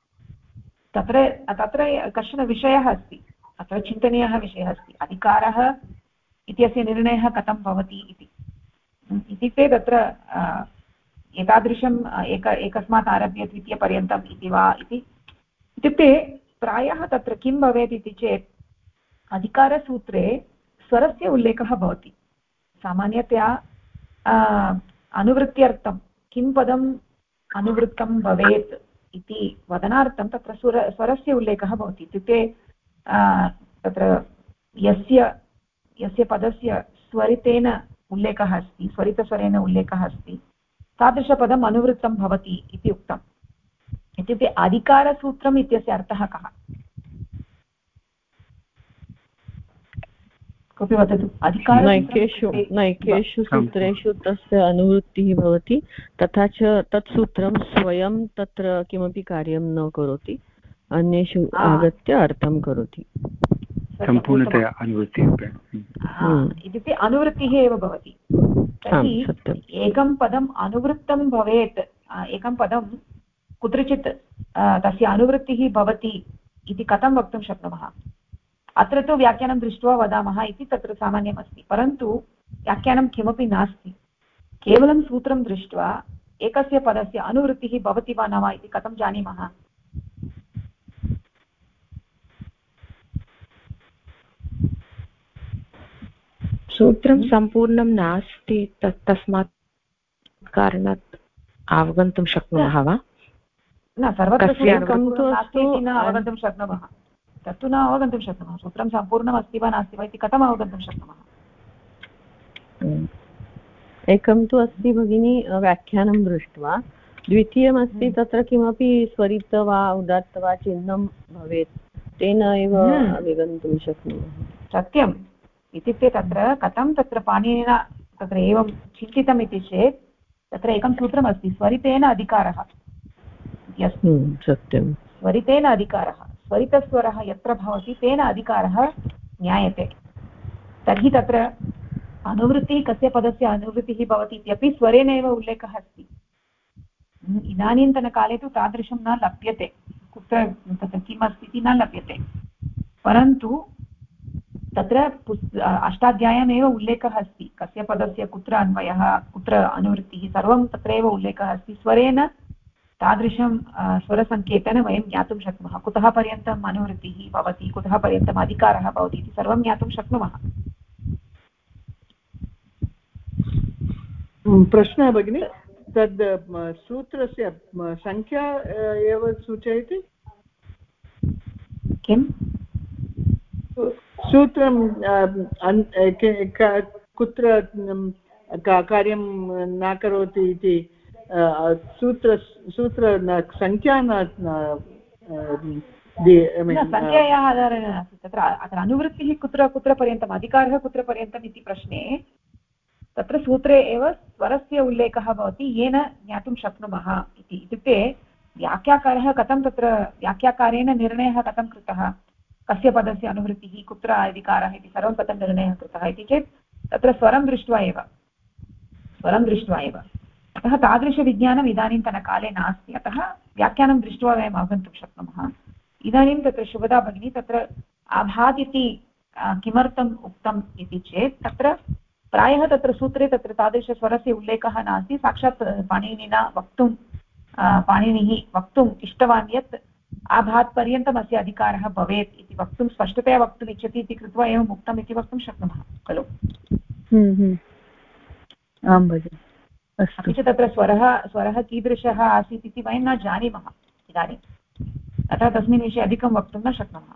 तत्र कश्चन विषयः अस्ति अत्र चिन्तनीयः विषयः अस्ति अधिकारः इत्यस्य निर्णयः कथं भवति इति इत्युक्ते तत्र एतादृशम् एकस्मात् आरभ्य द्वितीयपर्यन्तम् इति वा इति इत्युक्ते प्रायः तत्र किं भवेत् इति चेत् अधिकारसूत्रे स्वरस्य उल्लेखः भवति। सामान्यतया अनुवृत्त्यर्थं किं पदम् अनुवृत्तं भवेत् इति वदनार्थं तत्र स्वरस्य उल्लेखः भवति इत्युक्ते तत्र यस्य पदस्य स्वरितेन उल्लेखः अस्ति स्वरितस्वरेण उल्लेखः अस्ति तादृशपदम् अनुवृत्तं भवति इति उक्तम्। इत्युक्ते अधिकारसूत्रम् इत्यस्य अर्थः कः कोऽपि वदतु? नैकेषु सूत्रेषु तस्य अनुवृत्तिः भवति तथा च तत् सूत्रं स्वयं तत्र किमपि कार्यं न करोति अन्येषु आगत्य अर्थं करोति सम्पूर्णतया अनुवृत्तिः इत्युक्ते अनुवृत्तिः एव भवति। तर्हि एकं पदम् अनुवृत्तं भवेत् एकं पदं कुत्रचित् तस्य अनुवृत्तिः भवति इति कथं वक्तुं शक्नुमः? अत्र तु व्याख्यानं दृष्ट्वा वदामः इति तत्र सामान्यमस्ति परन्तु व्याख्यानं किमपि नास्ति केवलं सूत्रं दृष्ट्वा एकस्य पदस्य अनुवृत्तिः भवति वा न वा इति कथं जानीमः? सूत्रं सम्पूर्णं नास्ति तस्मात् कारणात् अवगन्तुं शक्नुमः वा? न सर्वत्र नास्ति इति न अवगन्तुं शक्नुमः तत्तु न अवगन्तुं शक्नुमः। सूत्रं सम्पूर्णम् अस्ति वा नास्ति वा इति कथम् अवगन्तुं शक्नुमः? एकं तु अस्ति भगिनी व्याख्यानं दृष्ट्वा, द्वितीयमस्ति तत्र किमपि स्वरित वा उदात्त वा चिह्नं भवेत्, तेन एव अवगन्तुं शक्नुमः। सत्यम् इत्युक्ते तत्र कथं तत्र पाणिनिना तत्र एवं चिन्तितम् इति चेत् तत्र एकं सूत्रमस्ति स्वरितेन अधिकारः इति अस्ति। सत्यं स्वरितेन अधिकारः, स्वरितस्वरः यत्र भवति तेन अधिकारः ज्ञायते। तर्हि तत्र अनुवृत्तिः कस्य पदस्य अनुवृत्तिः भवति इत्यपि स्वरेण एव उल्लेखः अस्ति। इदानीन्तनकाले तु तादृशं न लभ्यते, कुत्र तत्र किम् अस्ति इति न लभ्यते, परन्तु तत्र अष्टाध्याय्यामेव उल्लेखः अस्ति कस्य पदस्य कुत्र अन्वयः कुत्र अनुवृत्तिः सर्वं तत्रैव उल्लेखः अस्ति। स्वरेण तादृशं स्वरसङ्केतेन वयं ज्ञातुं शक्नुमः कुतः पर्यन्तम् अनुवृत्तिः भवति, कुतः पर्यन्तम् अधिकारः भवति इति सर्वं ज्ञातुं शक्नुमः। प्रश्नः भगिनी, तद् सूत्रस्य संख्या एव सूचयति किं सूत्रं कुत्र कार्यं न करोति इति सूत्र संख्या संख्यायाः आधारेण नास्ति, तत्र अनुवृत्तिः कुत्र कुत्र पर्यन्तम् अधिकारः कुत्र पर्यन्तम् इति प्रश्ने तत्र सूत्रे एव स्वरस्य उल्लेखः भवति येन ज्ञातुं शक्नुमः इति। इत्युक्ते व्याख्याकारः कथं तत्र व्याख्याकारेण निर्णयः कथं कृतः, कस्य पदस्य अनुवृत्तिः कुत्र अधिकारः इति सर्वं कथं निर्णयः कृतः इति चेत् तत्र स्वरं दृष्ट्वा एव अतः तादृशविज्ञानम् इदानीन्तनकाले नास्ति, अतः व्याख्यानं दृष्ट्वा वयम् अवगन्तुं शक्नुमः। इदानीं तत्र शुभदा भगिनी तत्र आभात् इति किमर्थम् उक्तम् इति चेत् तत्र प्रायः तत्र सूत्रे तत्र तादृशस्वरस्य उल्लेखः नास्ति। साक्षात् पाणिनिना पाणिनिः वक्तुम् इष्टवान् यत् आभात् पर्यन्तम् अस्य अधिकारः भवेत् इति वक्तुं स्पष्टतया वक्तुम् इच्छति इति कृत्वा एवम् उक्तम् इति वक्तुं शक्नुमः खलु। आं भगिनि। अपि च तत्र स्वरः कीदृशः आसीत् इति वयं न जानीमः इदानीम्, अतः तस्मिन् विषये अधिकं वक्तुं न शक्नुमः।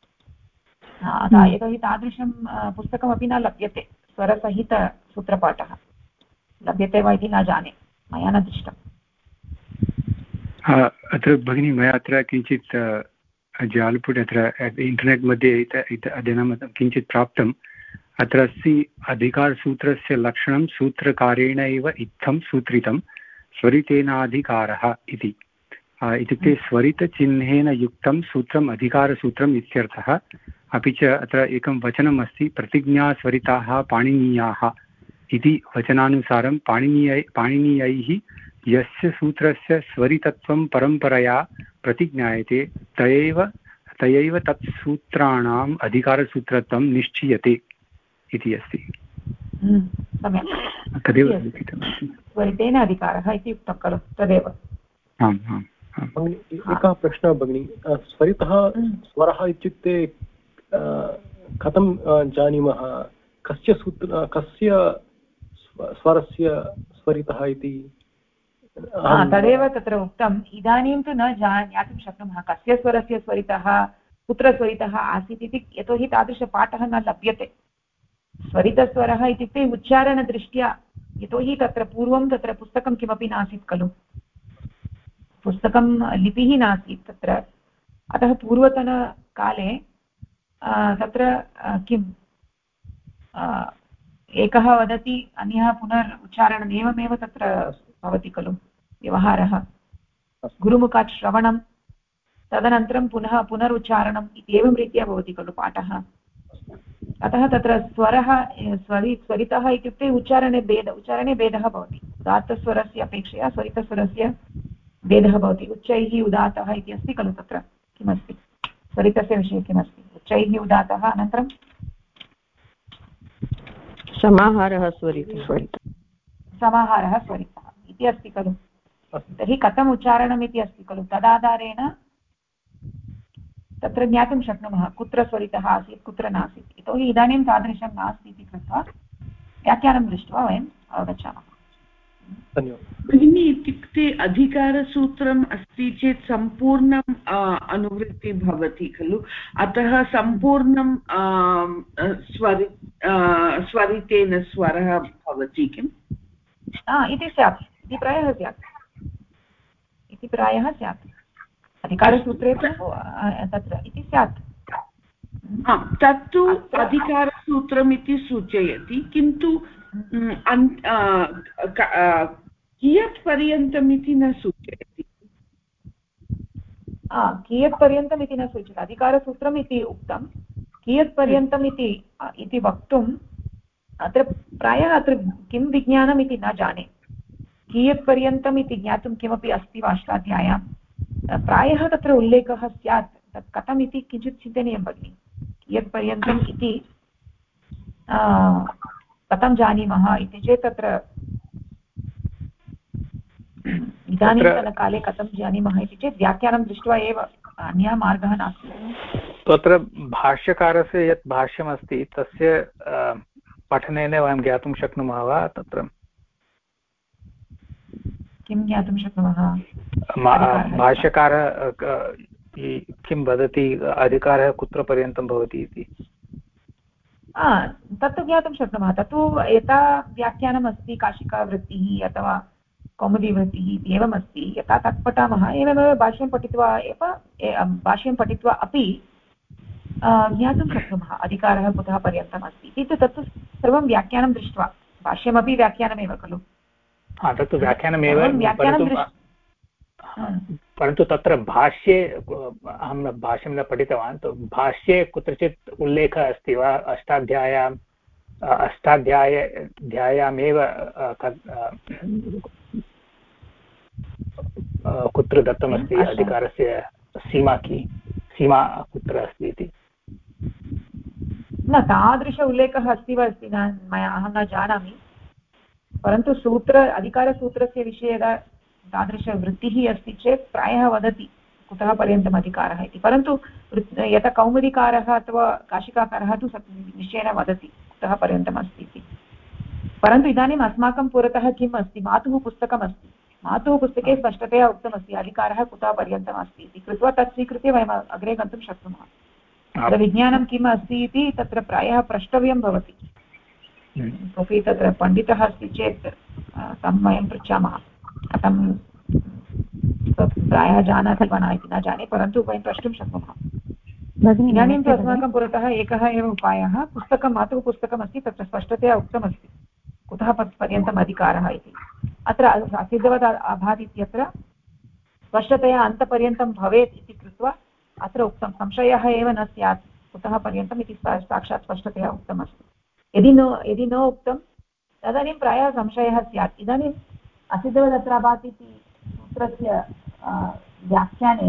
यतोहि तादृशं पुस्तकमपि न लभ्यते, स्वरसहितसूत्रपाठः लभ्यते वा इति न जाने, मया न दृष्टम्। अत्र भगिनी मया अत्र किञ्चित् जालपुटे अत्र इण्टर्नेट् मध्ये अध्ययनं किञ्चित् प्राप्तम्। अत्र अस्ति अधिकारसूत्रस्य लक्षणं सूत्रकारेण एव इत्थं सूत्रितं स्वरितेनाधिकारः इति। इत्युक्ते स्वरितचिह्नेन युक्तं सूत्रम् अधिकारसूत्रम् इत्यर्थः। अपि च अत्र एकं वचनम् अस्ति प्रतिज्ञास्वरिताः पाणिनीयाः इति वचनानुसारं पाणिनीयैः यस्य सूत्रस्य स्वरितत्वं परम्परया प्रतिज्ञायते तयैव तत् सूत्राणाम् अधिकारसूत्रत्वं निश्चीयते इति अस्ति। तदेव स्वरितेन अधिकारः इति उक्तं खलु, तदेव। आम् आम्। एकः प्रश्नः भगिनी, स्वरितः स्वरः इत्युक्ते कथं जानीमः कस्य स्वरस्य स्वरितः इति? तदेव तत्र उक्तम्। इदानीं तु न ज्ञातुं शक्नुमः कस्य स्वरस्य स्वरितः कुत्र स्वरितः आसीत् इति, यतोहि तादृशपाठः न लभ्यते। स्वरितस्वरः इत्युक्ते उच्चारणदृष्ट्या, यतोहि तत्र पूर्वं तत्र पुस्तकं किमपि नासीत् खलु, पुस्तकं लिपिः नासीत् तत्र, अतः पूर्वतनकाले तत्र किम् एकः वदति अन्यः पुनर् उच्चारणम् एवमेव तत्र भवति खलु व्यवहारः। गुरुमुखात् श्रवणं तदनन्तरं पुनरुच्चारणम् इत्येवं रीत्या भवति खलु पाठः। अतः तत्र स्वरितः इत्युक्ते उच्चारणे भेदः भवति। उदात्तस्वरस्य अपेक्षया स्वरितस्वरस्य भेदः भवति। उच्चैः उदातः इति अस्ति खलु, तत्र किमस्ति स्वरितस्य विषये किमस्ति, उच्चैः उदातः अनन्तरं समाहारः स्वरितः इति अस्ति खलु। तर्हि कथम् उच्चारणम् इति अस्ति खलु, तदाधारेण तत्र ज्ञातुं शक्नुमः कुत्र स्वरितः आसीत् कुत्र नासीत्। यतोहि इदानीं तादृशं नास्ति इति कृत्वा व्याख्यानं दृष्ट्वा वयम् अवगच्छामः। धन्यवादः। भगिनी, इत्युक्ते अधिकारसूत्रम् अस्ति चेत् सम्पूर्णम् अनुवृत्ति भवति खलु, अतः सम्पूर्णं स्वरितेन स्वरः भवति किम्? इति स्यात्, इति प्रायः स्यात्, इति प्रायः स्यात् अधिकारसूत्रे तु तत्र इति स्यात्। तत्तु अधिकारसूत्रम् इति सूचयति, किन्तु कियत् पर्यन्तम् इति न सूचयति। कियत् पर्यन्तम् इति न सूच्यते, अधिकारसूत्रम् इति उक्तं, कियत् पर्यन्तम् इति वक्तुम् अत्र प्रायः अत्र किं विज्ञानम् इति न जाने। कियत् पर्यन्तम् इति ज्ञातुं किमपि अस्ति वा अष्टाध्याय्यां, प्रायः तत्र उल्लेखः स्यात्, तत् कथम् इति किञ्चित् चिन्तनीयं भगिनि। कियत् पर्यन्तम् इति कथं जानीमः इति चेत् तत्र इदानीन्तनकाले कथं जानीमः इति चेत् व्याख्यानं दृष्ट्वा एव, अन्यः मार्गः नास्ति। तत्र भाष्यकारस्य यत् भाष्यमस्ति तस्य पठनेन वयं ज्ञातुं शक्नुमः वा? तत्र किं ज्ञातुं शक्नुमः? भाष्यकारः किं वदति, अधिकारः कुत्र पर्यन्तं भवति इति तत्तु ज्ञातुं शक्नुमः। तत्तु यथा व्याख्यानमस्ति, काशिकावृत्तिः अथवा कौमुदीवृत्तिः इति एवमस्ति, यथा तत् पठामः एवमेव भाष्यं पठित्वा अपि ज्ञातुं शक्नुमः अधिकारः कुतः पर्यन्तम् अस्ति इति। तत्तु सर्वं व्याख्यानं दृष्ट्वा, भाष्यमपि व्याख्यानमेव खलु। तत्तु व्याख्यानमेव, परन्तु तत्र भाष्ये, अहं भाष्यं न पठितवान्, तो भाष्ये कुत्रचित् उल्लेखः अस्ति वा अष्टाध्याय्यामेव कुत्र दत्तमस्ति अधिकारस्य सीमा कुत्र अस्ति इति? न, तादृश उल्लेखः अस्ति वा अस्ति न, अहं न जानामि, परन्तु अधिकारसूत्रस्य विषये यदा तादृशवृत्तिः अस्ति चेत् प्रायः वदति कुतः पर्यन्तम् अधिकारः इति। परन्तु यथा कौमुदीकारः अथवा काशिकाकारः तु निश्चयेन वदति कुतः पर्यन्तम् अस्ति इति। परन्तु इदानीम् अस्माकं पुरतः किम् अस्ति, मातुः पुस्तकमस्ति, मातुः पुस्तके स्पष्टतया उक्तमस्ति अधिकारः कुतः पर्यन्तम् अस्ति इति कृत्वा तत् स्वीकृत्य वयम् अग्रे गन्तुं शक्नुमः। तत्र विज्ञानं किम् अस्ति इति तत्र प्रायः प्रष्टव्यं भवति। कोऽपि तत्र पण्डितः अस्ति चेत् तं वयं पृच्छामः कथं, प्रायः जानाति वा न इति न जाने, परन्तु वयं प्रष्टुं शक्नुमः। इदानीं तु अस्माकं पुरतः एकः एव उपायः, पुस्तकं, मातुः पुस्तकमस्ति, तत्र स्पष्टतया उक्तमस्ति कुतः पर्यन्तम् अधिकारः इति। अत्र असिद्धवत् अभात् इत्यत्र स्पष्टतया अन्तपर्यन्तं भवेत् इति कृत्वा अत्र उक्तं, संशयः एव न स्यात् कुतः पर्यन्तम् इति साक्षात् स्पष्टतया उक्तमस्ति। यदि न उक्तं तदानीं प्रायः संशयः स्यात्। इदानीम् असिद्धवदत्राभात् इति सूत्रस्य व्याख्याने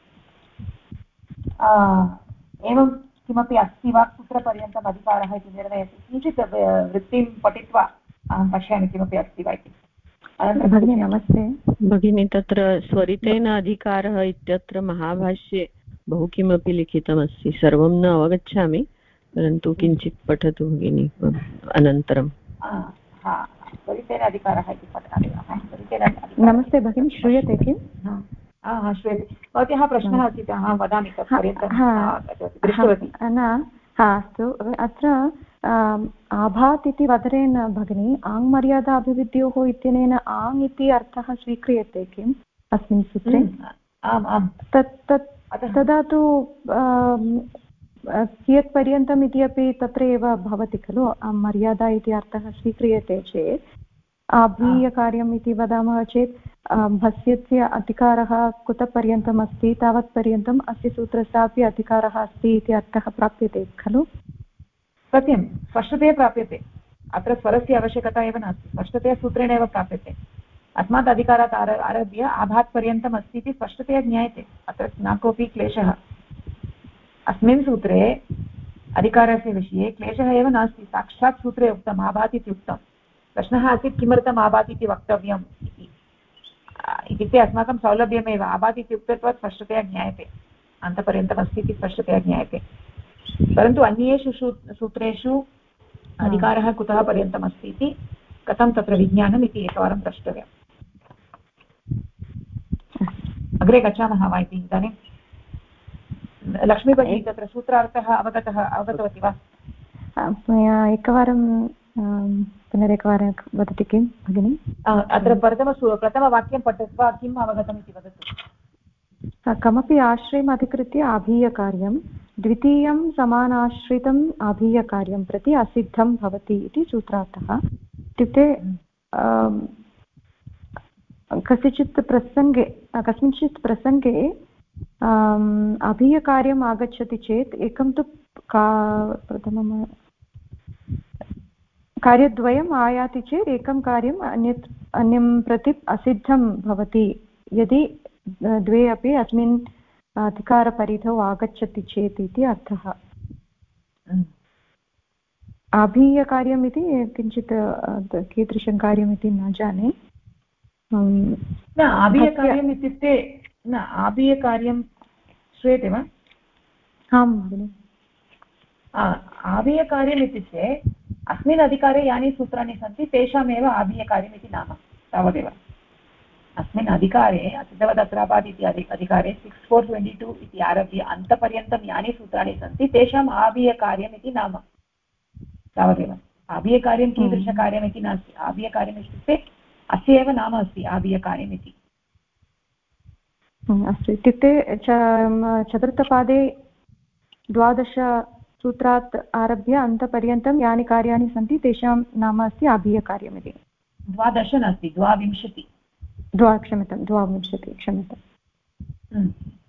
एवं किमपि अस्ति वा, कुत्र पर्यन्तम् अधिकारः इति निर्णयति, किञ्चित् वृत्तिं पठित्वा अहं पश्यामि किमपि अस्ति वा इति। भगिनी नमस्ते भगिनी, तत्र स्वरितेन अधिकारः इत्यत्र महाभाष्ये बहु किमपि लिखितमस्ति, सर्वं न अवगच्छामि, परन्तु किञ्चित् पठतु भगिनी अनन्तरं। स्वरितेन अधिकारः इति पठामि। नमस्ते भगिनी, श्रूयते किम्? श्रूयते। भवत्याः प्रश्नः अस्ति, अहं वदामि तत् पर्यन्तं दृष्टवती न। अस्तु, अत्र आभात् इति वदनेन भगिनी आङ् मर्यादा अभिवृद्ध्योः इत्यनेन आङ् इति अर्थः स्वीक्रियते किम् अस्मिन् सूत्रे? आम् आम्। तदा तु कियत् पर्यन्तम् इति अपि तत्र एव भवति खलु। मर्यादा इति अर्थः स्वीक्रियते चेत् आभीयकार्यम् इति वदामः चेत् भस्यस्य अधिकारः कुतः पर्यन्तम् अस्ति तावत् पर्यन्तम् अस्य सूत्रस्यापि अधिकारः अस्ति इति अर्थः प्राप्यते खलु। सत्यं, स्पष्टतया प्राप्यते। अत्र स्वरस्य आवश्यकता एव नास्ति, स्पष्टतया सूत्रेण एव प्राप्यते। अस्मात् अधिकारात् आरभ्य आभात् पर्यन्तम् अस्ति इति स्पष्टतया ज्ञायते, अत्र न कोऽपि क्लेशः। अस्मिन् सूत्रे अधिकारस्य विषये क्लेशः एव नास्ति, साक्षात् सूत्रे उक्तम् आभात् इति उक्तं। प्रश्नः आसीत् किमर्थम् आभात् इति वक्तव्यम् इति, इत्युक्ते अस्माकं सौलभ्यमेव, आभात् इति उक्तत्वात् स्पष्टतया ज्ञायते, अन्तपर्यन्तम् अस्ति इति स्पष्टतया ज्ञायते। परन्तु अन्येषु सूत्रेषु अधिकारः कुतः पर्यन्तम् अस्ति इति कथं तत्र विज्ञानम् इति एकवारं द्रष्टव्यम्। अग्रे गच्छामः वा इति इदानीं लक्ष्मी भगिनी तत्र सूत्रार्थः अवगतवती वा? एकवारं पुनरेकवारं वदति किं भगिनि? अत्र प्रथमवाक्यं पठित्वा किम् अवगतम् इति वदतु। कमपि आश्रयम् अधिकृत्य आभीयकार्यं द्वितीयं समानाश्रितम् आभीयकार्यं प्रति असिद्धं भवति इति सूत्रार्थः। इत्युक्ते कस्यचित् प्रसङ्गे अभीयकार्यम् आगच्छति चेत् एकं तु प्रथमं कार्यद्वयम् आयाति चेत् एकं कार्यम् अन्यं प्रति असिद्धं भवति यदि द्वे अपि अस्मिन् अधिकारपरिधौ आगच्छति चेत् इति अर्थः। आभीयकार्यम् इति किञ्चित् कीदृशं कार्यम् इति न जाने। न आभीयकार्यम् इत्युक्ते न आभीयकार्यं श्रूयते वा? आं भगिनि। आभीयकार्यम् इत्युक्ते अस्मिन् अधिकारे यानि सूत्राणि सन्ति तेषामेव आभीयकार्यम् इति नाम, तावदेव। अस्मिन् अधिकारे असिद्धवदत्रापात् इति अधिकारे 6422 इति आरभ्य अन्तपर्यन्तं यानि सूत्राणि सन्ति तेषाम् आभीयकार्यम् इति नाम, तावदेव। आभीयकार्यं कीदृशकार्यम् इति नास्ति। आभीयकार्यम् इत्युक्ते अस्य एव नाम अस्ति आभीयकार्यम् इति। अस्तु, इत्युक्ते चतुर्थपादे 12 सूत्रात् आरभ्य अन्तपर्यन्तं यानि कार्याणि सन्ति तेषां नाम अस्ति आभीयकार्यम् इति। 12 नास्ति, 22। 22 क्षम्यताम्।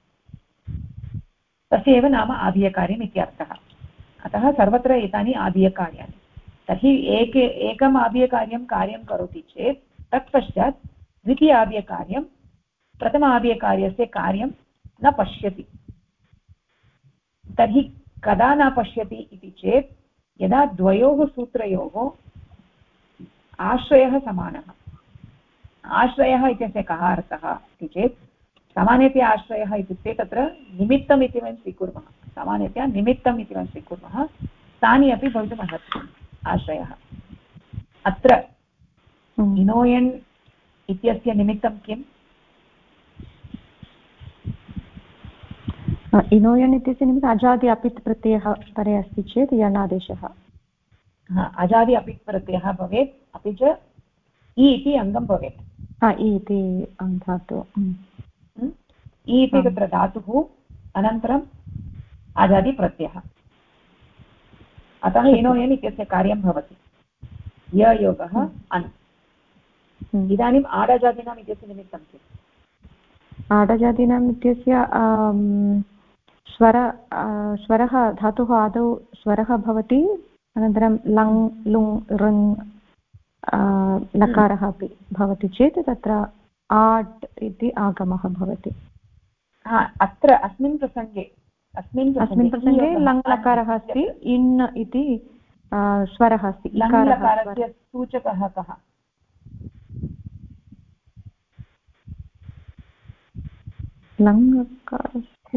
तस्य एव नाम आभीयकार्यम् इत्यर्थः। अतः सर्वत्र एतानि आभीयकार्याणि। तर्हि एकम् आभीयकार्यं कार्यं करोति चेत् तत्पश्चात् द्वितीय आभीयकार्यं प्रथम आभीयकार्यस्य कार्यं न पश्यति। तर्हि कदा न पश्यति इति चेत् यदा द्वयोः सूत्रयोः आश्रयः समानः। आश्रयः इत्यस्य कः अर्थः इति चेत् सामान्यतया आश्रयः इत्युक्ते तत्र निमित्तम् इति वयं स्वीकुर्मः। सामान्यतया निमित्तम् इति वयं स्वीकुर्मः, तानि अपि भवितुमर्हति आश्रयः। अत्र इनोयन् इत्यस्य निमित्तं किम्? इनोयन् इत्यस्य निमित्तं अजादि अपित् प्रत्ययः परे अस्ति चेत् यणादेशः। अजादि अपित् प्रत्ययः भवेत्, अपि च इ इति अङ्गं भवेत्। इ इति धातुः, इ इति तत्र धातुः, अनन्तरम् अजादिप्रत्ययः। अतः इनोयन् इत्यस्य कार्यं भवति ययोगः अन्। इदानीम् आडजादीनाम् इत्यस्य निमित्तं किम्? आडजादीनाम् इत्यस्य स्वरः धातुः आदौ स्वरः भवति, अनन्तरं लङ् लुङ् ऋङ् लकारः अपि भवति चेत् तत्र आड् इति आगमः भवति। अत्र अस्मिन् प्रसङ्गे लङ् लकारः अस्ति, इन् इति स्वरः अस्ति। लकारस्य सूचकः कः? लङ् लकारस्य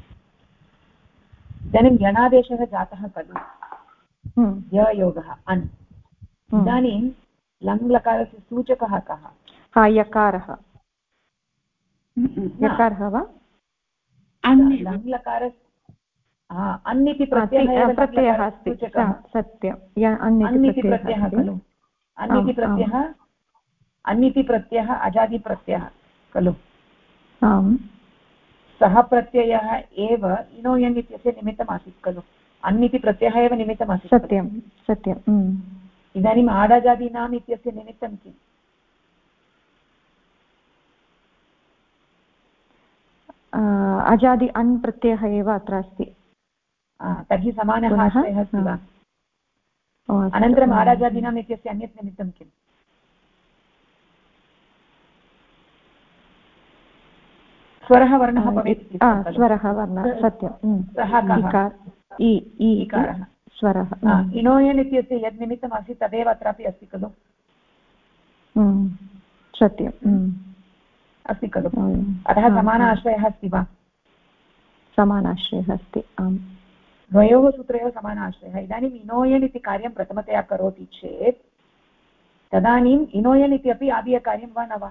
इदानीं यणादेशः जातः खलु, ययोगः अन्। इदानीं लङ् लकारस्य सूचकः कः? यकारः। यकारः वा? लङ् लकारस्य अन् इति प्रत्ययः अस्ति, सत्यं। अन् इति प्रत्ययः खलु। अन् इति प्रत्ययः अजादिप्रत्ययः खलु। आम्, सः प्रत्ययः एव इनोयन् इत्यस्य निमित्तम् आसीत् खलु। अन् इति प्रत्ययः एव निमित्तम् आसीत्। सत्यं सत्यम्। इदानीम् आडाजादीनाम् इत्यस्य निमित्तं किम्? अजादि अन् प्रत्ययः एव अत्र अस्ति। तर्हि समानः आश्रयः अस्ति वा? अनन्तरम् आडाजादीनाम् इत्यस्य अन्यत् निमित्तं किम्? स्वरः वर्णः भवेत्। स्वरः वर्णः, सत्यं। इकारः स्वरः। इनोयन् इत्यस्य यद् निमित्तम् आसीत् तदेव अत्रापि अस्ति खलु। सत्यम् अस्ति खलु। अतः समान आश्रयः अस्ति वा? समानाश्रयः अस्ति, आम्। द्वयोः सूत्रयोः समान आश्रयः। इदानीम् इनोयन् इति कार्यं प्रथमतया करोति चेत् तदानीम् इनोयन् इत्यपि आदियकार्यं वा न वा?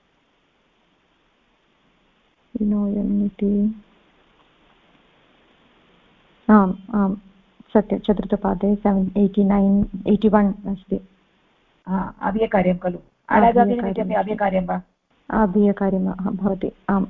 इनोयन् इति आम् आम् सत्यं चतुर्थपादे 79 अस्ति। आदियकार्यं खलु? आडाजादिनम् इत्यपि आदियकार्यं वा? आदियकार्यं भवति। आम्।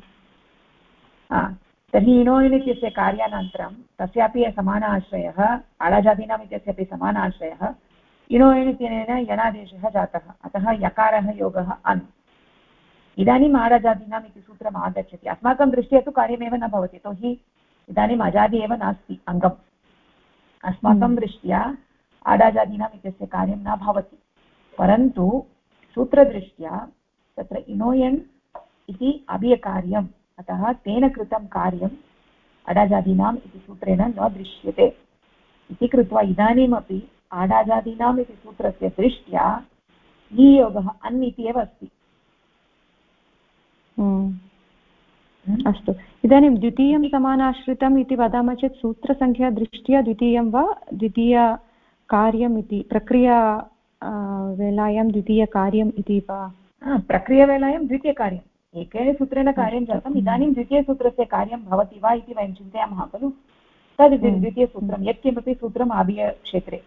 तर्हि इनोयन् इत्यस्य कार्यानन्तरं तस्यापि समान आश्रयः, आडाजादीनाम् इत्यस्यापि समान आश्रयः, इनोयन् इत्यनेन यणादेशः जातः, अतः यकारः योगः अन्। इदानीम् आडाजादीनाम् इति सूत्रम् आगच्छति। अस्माकं दृष्ट्या तु कार्यमेव न भवति, यतोहि इदानीम् अजादि एव नास्ति अङ्गम्। अस्माकं दृष्ट्या आडाजादीनाम् इत्यस्य कार्यं न भवति, परन्तु सूत्रदृष्ट्या तत्र इनोयन् इति अव्ययकार्यम्, अतः तेन कृतं कार्यम् अडाजादीनाम् इति सूत्रेण न दृश्यते इति कृत्वा इदानीमपि आडाजादीनाम् इति सूत्रस्य दृष्ट्या नियोगः अन् इति एव अस्ति। अस्तु, इदानीं द्वितीयं समानाश्रितम् इति वदामः चेत् सूत्रसङ्ख्या दृष्ट्या द्वितीयं वा द्वितीयकार्यम् इति प्रक्रिया वेलायां द्वितीयकार्यम् इति वा? प्रक्रियावेलायां द्वितीयकार्यम् एकेन सूत्रेण कार्यं जातम्, इदानीं द्वितीयसूत्रस्य कार्यं भवति वा इति वयं चिन्तयामः खलु। तद् द्वितीयसूत्रं यत्किमपि सूत्रम् आदियक्षेत्रे।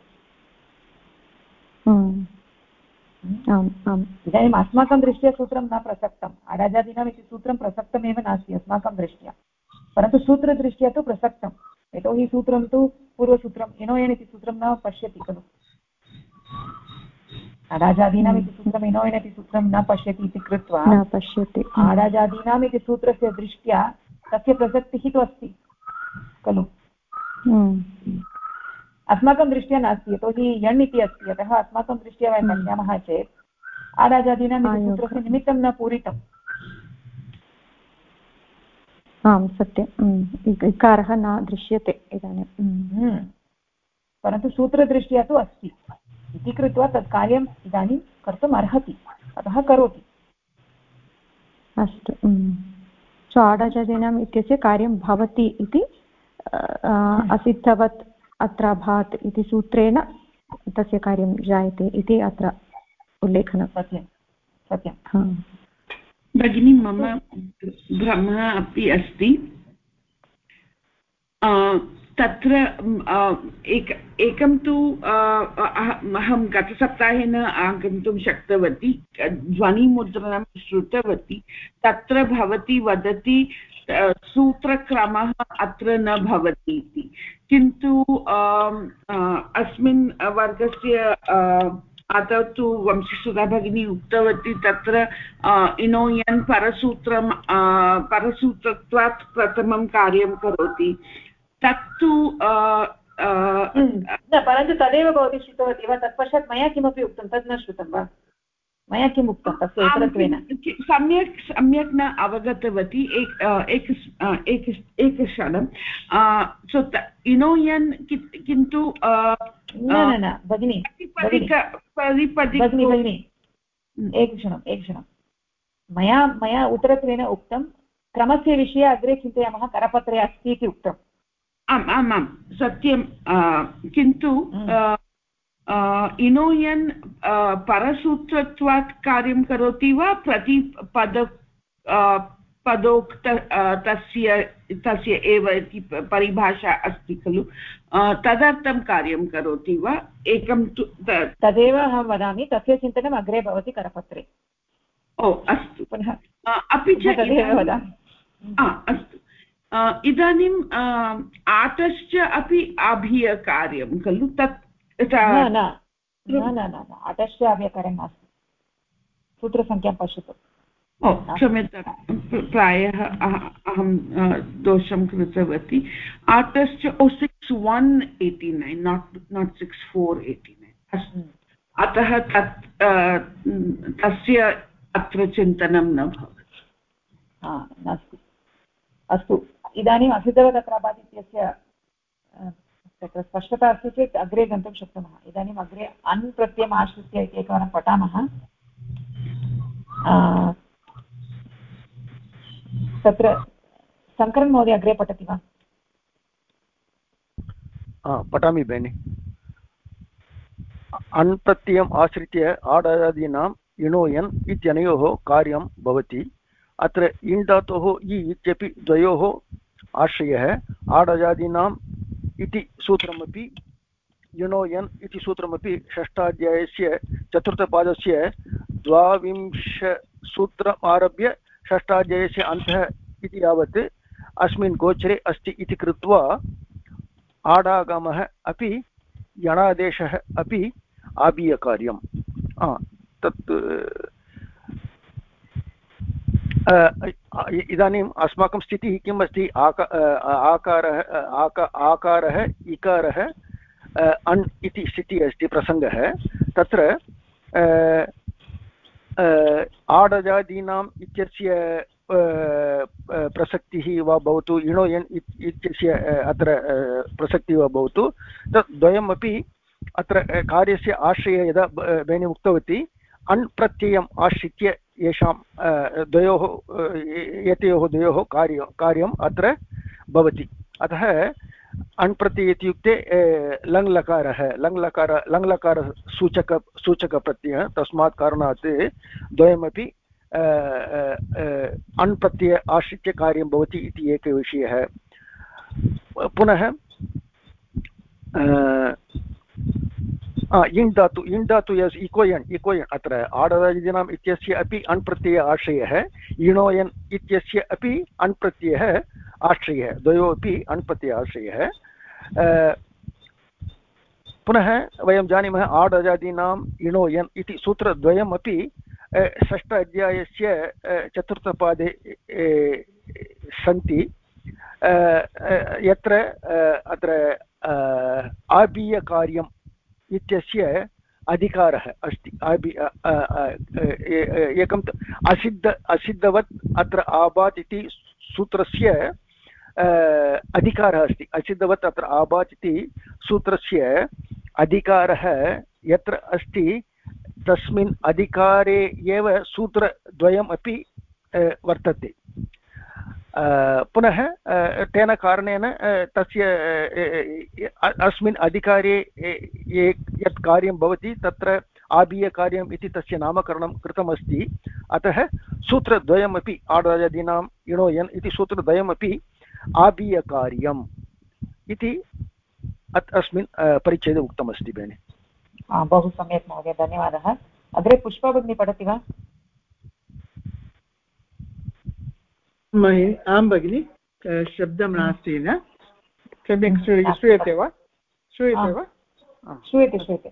इदानीम् अस्माकं दृष्ट्या सूत्रं न प्रसक्तम्, अडाजादीनाम् इति सूत्रं प्रसक्तमेव नास्ति अस्माकं दृष्ट्या, परन्तु सूत्रदृष्ट्या तु प्रसक्तं, यतोहि सूत्रं तु पूर्वसूत्रम् इनोयन् इति सूत्रं न पश्यति खलु। आडाजादीनाम् इति सूत्रम् इनोयन् इति सूत्रं न पश्यति इति कृत्वा आडाजादीनाम् इति सूत्रस्य दृष्ट्या तस्य प्रसक्तिः तु अस्ति खलु। अस्माकं दृष्ट्या नास्ति, यतोहि यण् इति अस्ति, अतः अस्माकं दृष्ट्या वयं पश्यामः चेत् आडाजादीनाम् इति सूत्रस्य निमित्तं न पूरितम्। आम् सत्यम्, इकारः न दृश्यते इदानीं, परन्तु सूत्रदृष्ट्या तु अस्ति इति कृत्वा तत् कार्यम् इदानीं कर्तुम् अर्हति, अतः करोति। अस्तु, सो आडाजादीनाम् इत्यस्य कार्यं भवति इति असिद्धवत् अत्राभात् इति सूत्रेण तस्य कार्यं जायते इति अत्र उल्लेखनं। सत्यं सत्यं भगिनी, मम भ्रमः अपि अस्ति। तत्र एकं तु अहं गतसप्ताहे न आगन्तुं शक्तवती, ध्वनिमुद्रणं श्रुतवती। तत्र भवती वदति सूत्रक्रमः अत्र न भवति इति, किन्तु अस्मिन् वर्गस्य आदौ तु वंशीसुधा भगिनी उक्तवती तत्र इनोयन् परसूत्रत्वात् प्रथमं कार्यं करोति। तत्तु परन्तु तदेव भवती श्रुतवती वा? तत्पश्चात् मया किमपि उक्तं तद् न श्रुतं वा? मया किम् उक्तं तस्य इतरत्वेन? सम्यक् न अवगतवती। एकक्षणं। इनोयन् किन्तु न भगिनी एकक्षणं मया उत्तरत्वेन उक्तं क्रमस्य विषये अग्रे चिन्तयामः, करपत्रे अस्ति इति उक्तम्। आम् आम् आम् सत्यं, किन्तु इनोयन् परसूत्रत्वात् कार्यं करोति वा पदोक्त तस्य एव इति परिभाषा अस्ति खलु, तदर्थं कार्यं करोति वा? एकं तु तदेव अहं वदामि, तस्य चिन्तनम् अग्रे भवति करपत्रे। ओ अस्तु, पुनः अपि च अस्तु। इदानीम् आतश्च अपि अभियकार्यं खलु? तत् न आतश्च अभियकार्यं नास्ति, सूत्रसङ्ख्यां पश्यतु। क्षम्यतां, प्रायः अहं दोषं कृतवती। आतश्च 6189 नाट् 6489 अस्तु। अतः तस्य अत्र चिन्तनं न भवति। नास्ति। अस्तु, इदानीम् असिद्धवत् अत्राभात् इत्यस्य तत्र स्पष्टता अस्ति चेत् अग्रे गन्तुं शक्नुमः। इदानीम् अग्रे अन् प्रत्ययम् आश्रित्य इति एकवारं पठामः। तत्र शङ्करन् महोदय अग्रे पठति वा? पठामि भगिनि। अण्प्रत्ययम् आश्रित्य आडादीनाम् इणोयन् इत्यनयोः कार्यं भवति। अत्र इण् धातोः इ इत्यपि द्वयोः आश्रयः आडजादीनाम् इति सूत्रमपि युणोयन् इति सूत्रमपि षष्ठाध्यायस्य चतुर्थपादस्य 22 सूत्रम् आरभ्य षष्ठाध्यायस्य अन्तः इति यावत् अस्मिन् गोचरे अस्ति इति कृत्वा आडागमः अपि यणादेशः अपि आबीयकार्यं। तत् इदानीम् अस्माकं स्थितिः किम् अस्ति? आकारः इकारः अण् इति स्थितिः अस्ति, प्रसङ्गः। तत्र आडजादीनाम् इत्यस्य प्रसक्तिः वा भवतु, इणोयन् इत्यस्य अत्र प्रसक्तिः वा भवतु, तत् द्वयमपि अत्र कार्यस्य आश्रये यदा बेनि उक्तवती अण् प्रत्ययम् आश्रित्य येषां एतयोः द्वयोः कार्यम् अत्र भवति। अतः अण् प्रत्यय इत्युक्ते लङ्लकारसूचकप्रत्ययः। तस्मात् कारणात् द्वयमपि अण् प्रत्यय आश्रित्य कार्यं भवति इति एकः विषयः। पुनः इण् धातु यस् इकोयन् अत्र आडजादीनाम् इत्यस्य अपि अण् प्रत्यय आश्रयः, इणोयन् इत्यस्य अपि अण् प्रत्ययः आश्रयः, द्वयोरपि अण् प्रत्यय आश्रयः। पुनः वयं जानीमः आडजादीनाम् इणोयन् इति सूत्रद्वयमपि षष्ठ अध्यायस्य चतुर्थपादे सन्ति, यत्र अत्र आबीयकार्यम् इत्यस्य अधिकारः अस्ति। एकं असिद्धवत् अत्र आबात् इति सूत्रस्य अधिकारः अस्ति। असिद्धवत् अत्र आबात् इति सूत्रस्य अधिकारः यत्र अस्ति तस्मिन् अधिकारे एव सूत्रद्वयम् अपि वर्तते। पुनः तेन कारणेन तस्य अस्मिन् अधिकारे यत् कार्यं भवति तत्र आबीयकार्यम् इति तस्य नामकरणं कृतमस्ति। अतः सूत्रद्वयमपि आडजादीनाम् इणोयन् इति सूत्रद्वयमपि आबीयकार्यम् इति अस्मिन् परिच्छेदे उक्तमस्ति। बेने बहु सम्यक् महोदय, धन्यवादः। अग्रे पुष्पा भगिनी पठति वा? आं भगिनि, शब्दं नास्ति न? सम्यक् श्रूयते वा? श्रूयते।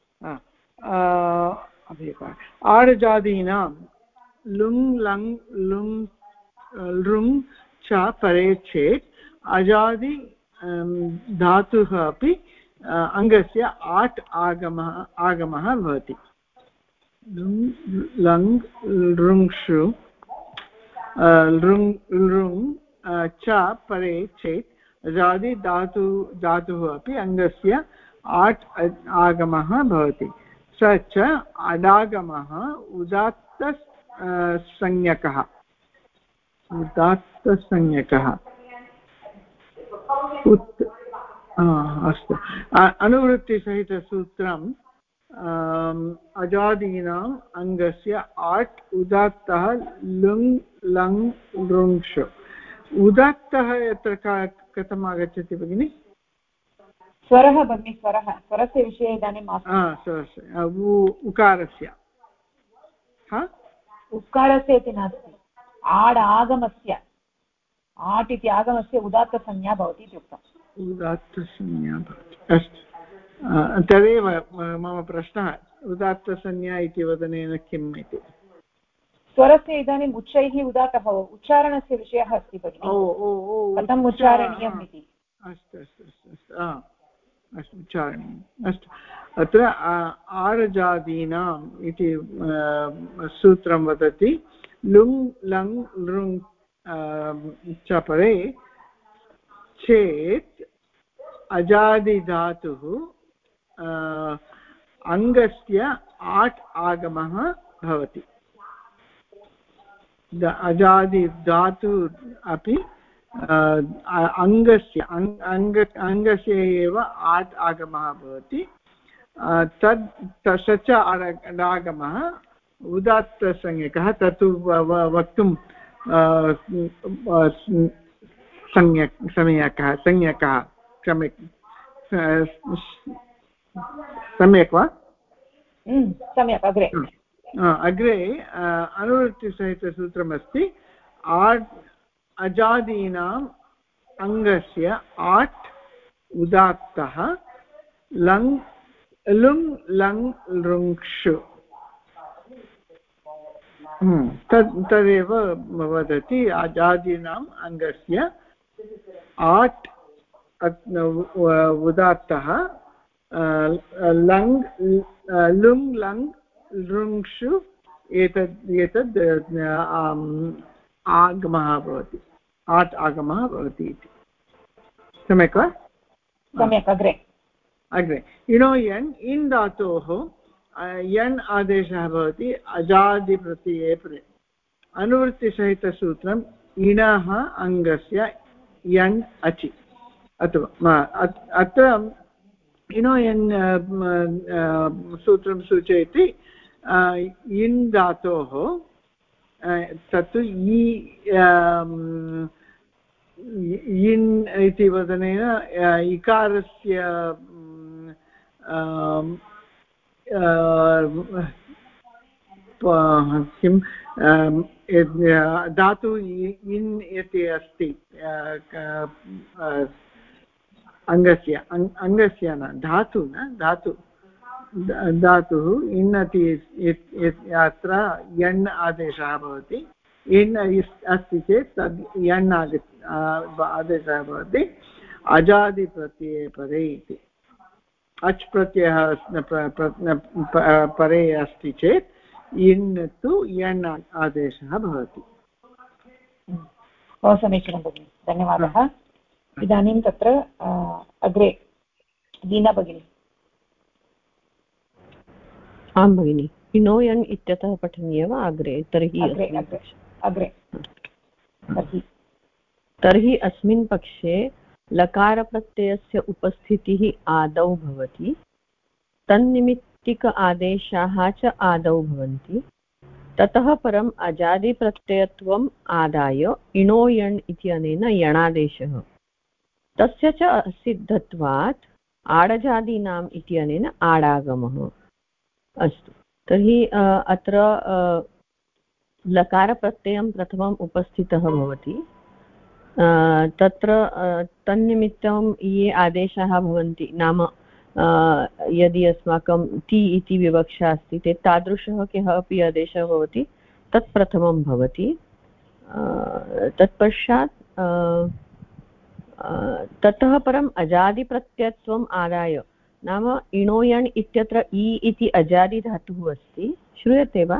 आडजादीनां लुङ् लङ् लुङ् लृङ् च परे चेत् अजादि धातुः अपि अङ्गस्य आट् आगमः भवति। लुङ् लङ् लृङ्षु लृङ् च परे चेत् अजादि धातुः अपि अङ्गस्य आट् आगमः भवति। स च अडागमः उदात्तसंज्ञकः। अस्तु, अनुवृत्तिसहितसूत्रम् अजादीनाम् अङ्गस्य आट् उदात्तः लुङ् लङ् लृङ्षु। उदात्तः यत्र कथम् आगच्छति भगिनि? स्वरः भगिनि, स्वरस्य विषये इदानीम् उकारस्य उकारस्य इति नास्ति, आड् आगमस्य, आट् इति आगमस्य उदात्तसंज्ञा भवति इति उक्तम्। उदात्तसंज्ञा भवति, अस्तु। तदेव मम प्रश्नः, उदात्तसंज्ञा इति वदनेन किम् इति। स्वरस्य इदानीम् उच्चैः उदात्तः उच्चारणस्य विषयः अस्ति भगिनि, कथम् उच्चारणीयम् इति। अस्तु, उच्चारणीयम्। अस्तु, अत्र आरजादीनाम् इति सूत्रं वदति लुङ् लङ् लृङ् च परे चेत् अजादिधातुः अङ्गस्य आट् आगमः भवति। अजादिधातु अपि अङ्गस्य एव आट् आगमः भवति। तद् तस्य च आगमः उदात्तसंज्ञकः तत्तु वक्तुं संज्ञकः सम्यक् वा सम्यक् अग्रे अग्रे अनुवृत्तिसहितसूत्रमस्ति अजादीनाम् अङ्गस्य आट् उदात्तः लङ् लुङ् लङ् लृङ्क्षु तदेव वदति अजादीनाम् अङ्गस्य आट् उदात्तः लङ् लुङ् लङ् लृङ्क्षु एतद् आगमः भवति आट् आगमः भवति इति सम्यक् वा सम्यक् अग्रे यन् इन् धातोः यन् आदेशः भवति अजादिप्रत्यये परे अनुवृत्तिसहितसूत्रम् इणः अङ्गस्य यन् अचि अथवा अत्र यन् सूत्रं सूचयति इन् धातोः तत्तु इन् इति वदनेन इकारस्य किं धातु इन् इति अस्ति अङ्गस्य न धातुः इन्नति अत्र यण् आदेशः भवति इन् अस्ति चेत् तद् यण् आदेशः भवति अजादिप्रत्यये परे इति अच् प्रत्ययः परे अस्ति चेत् इन् तु यण् आदेशः भवति बहु समीचीनं भगिनि धन्यवादः इदानीं तत्र अग्रे दीना भगिनी आं भगिनि इनो यन् इत्यतः पठनीय वा अग्रे तर्हि अस्मिन् पक्षे लकारप्रत्ययस्य उपस्थितिः आदौ भवति तन्निमित्तिक आदेशाः च आदौ भवन्ति ततः परम् अजादिप्रत्ययत्वम् आदाय इणो यण् इत्यनेन यणादेशः तस्य च असिद्धत्वात् आडजादीनाम् इत्यनेन आडागमः अस्तु तर्हि अत्र लकारप्रत्ययं प्रथमम् उपस्थितः भवति तत्र तन्निमित्तं ये आदेशाः भवन्ति नाम यदि अस्माकं ति इति विवक्षा अस्ति चेत् तादृशः कः अपि आदेशः भवति तत् प्रथमं भवति तत्पश्चात् ततः परम् अजादिप्रत्ययत्वम् आदाय नाम इणो यण् इत्यत्र इ इति अजादिधातुः अस्ति श्रूयते वा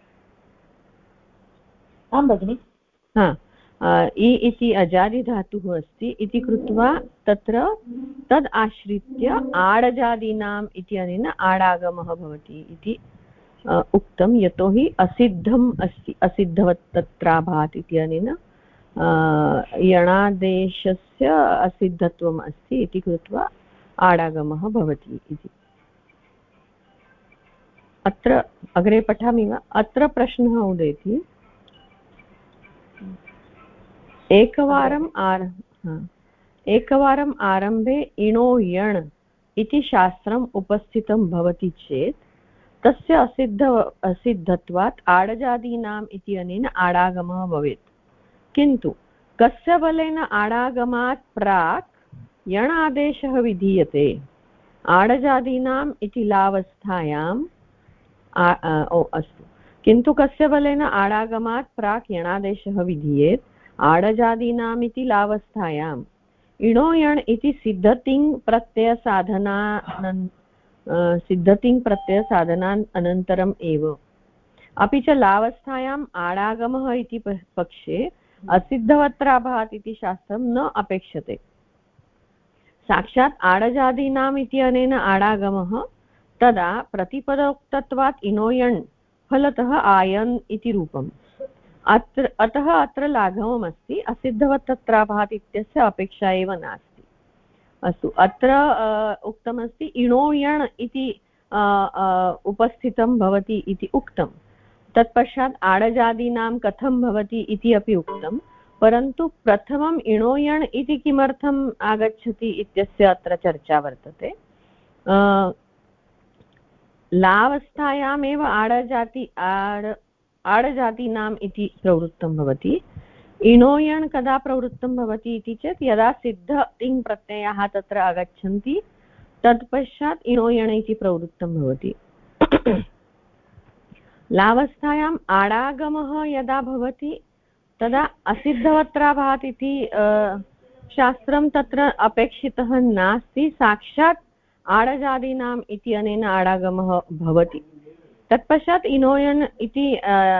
आं भगिनि इ इति अजादिधातुः अस्ति इति कृत्वा तत्र तद् आश्रित्य आडजादीनाम् इत्यनेन आडागमः भवति इति उक्तं यतोहि असिद्धम् अस्ति असिद्धवत् तत्राभात् इत्यनेन यणादेशस्य असिद्धत्वम् अस्ति इति कृत्वा आडागमः भवति इति अत्र अग्रे पठामि वा अत्र प्रश्नः उदेति एकवारम् आरम्भे इणो यण् इति शास्त्रम् उपस्थितं भवति चेत् तस्य असिद्धत्वात् आडजादीनाम् इत्यनेन आडागमः भवेत् किन्तु कस्य बलेन आडागमात् प्राक् यण् आदेशः विधीयते आडजादीनाम् इति लावस्थायाम् अस्तु किन्तु कस्य बलेन आडागमात् प्राक् यणादेशः विधीयेत् आडजादीनाम् इति लावस्थायाम् इणो यण् इति सिद्धतिङ् प्रत्ययसाधनान् अनन्तरम् एव अपि च लावस्थायाम् आडागमः इति पक्षे असिद्धवत्राभात् इति शास्त्रं न अपेक्षते साक्षात् आडजादीनाम् इति अनेन आडागमः तदा प्रतिपदोक्तत्वात् इणो यण् फलतः आयन् इति रूपम् अतः अत्र लाघवमस्ति असिद्धवत् तत्राभात् इत्यस्य अपेक्षा एव नास्ति अस्तु अत्र उक्तमस्ति इणोयण् इति उपस्थितं भवति इति उक्तं तत्पश्चात् आडजादीनां कथं भवति इति अपि उक्तं परन्तु प्रथमम् इणोयण् इति किमर्थम् आगच्छति इत्यस्य अत्र चर्चा वर्तते लावस्थायामेव आडजातीनाम् इति प्रवृत्तं भवति इणोयण् कदा प्रवृत्तं भवति इति चेत् यदा सिद्ध तिङ् प्रत्ययाः तत्र आगच्छन्ति तत्पश्चात् इणोयण् इति प्रवृत्तं भवति लावस्थायाम् आडागमः यदा भवति तदा असिद्धवत्राभात् इति शास्त्रं तत्र अपेक्षितः नास्ति साक्षात् आडजादीनाम् इति अनेन आडागमः भवति तत्पश्चात् इणोयण् इति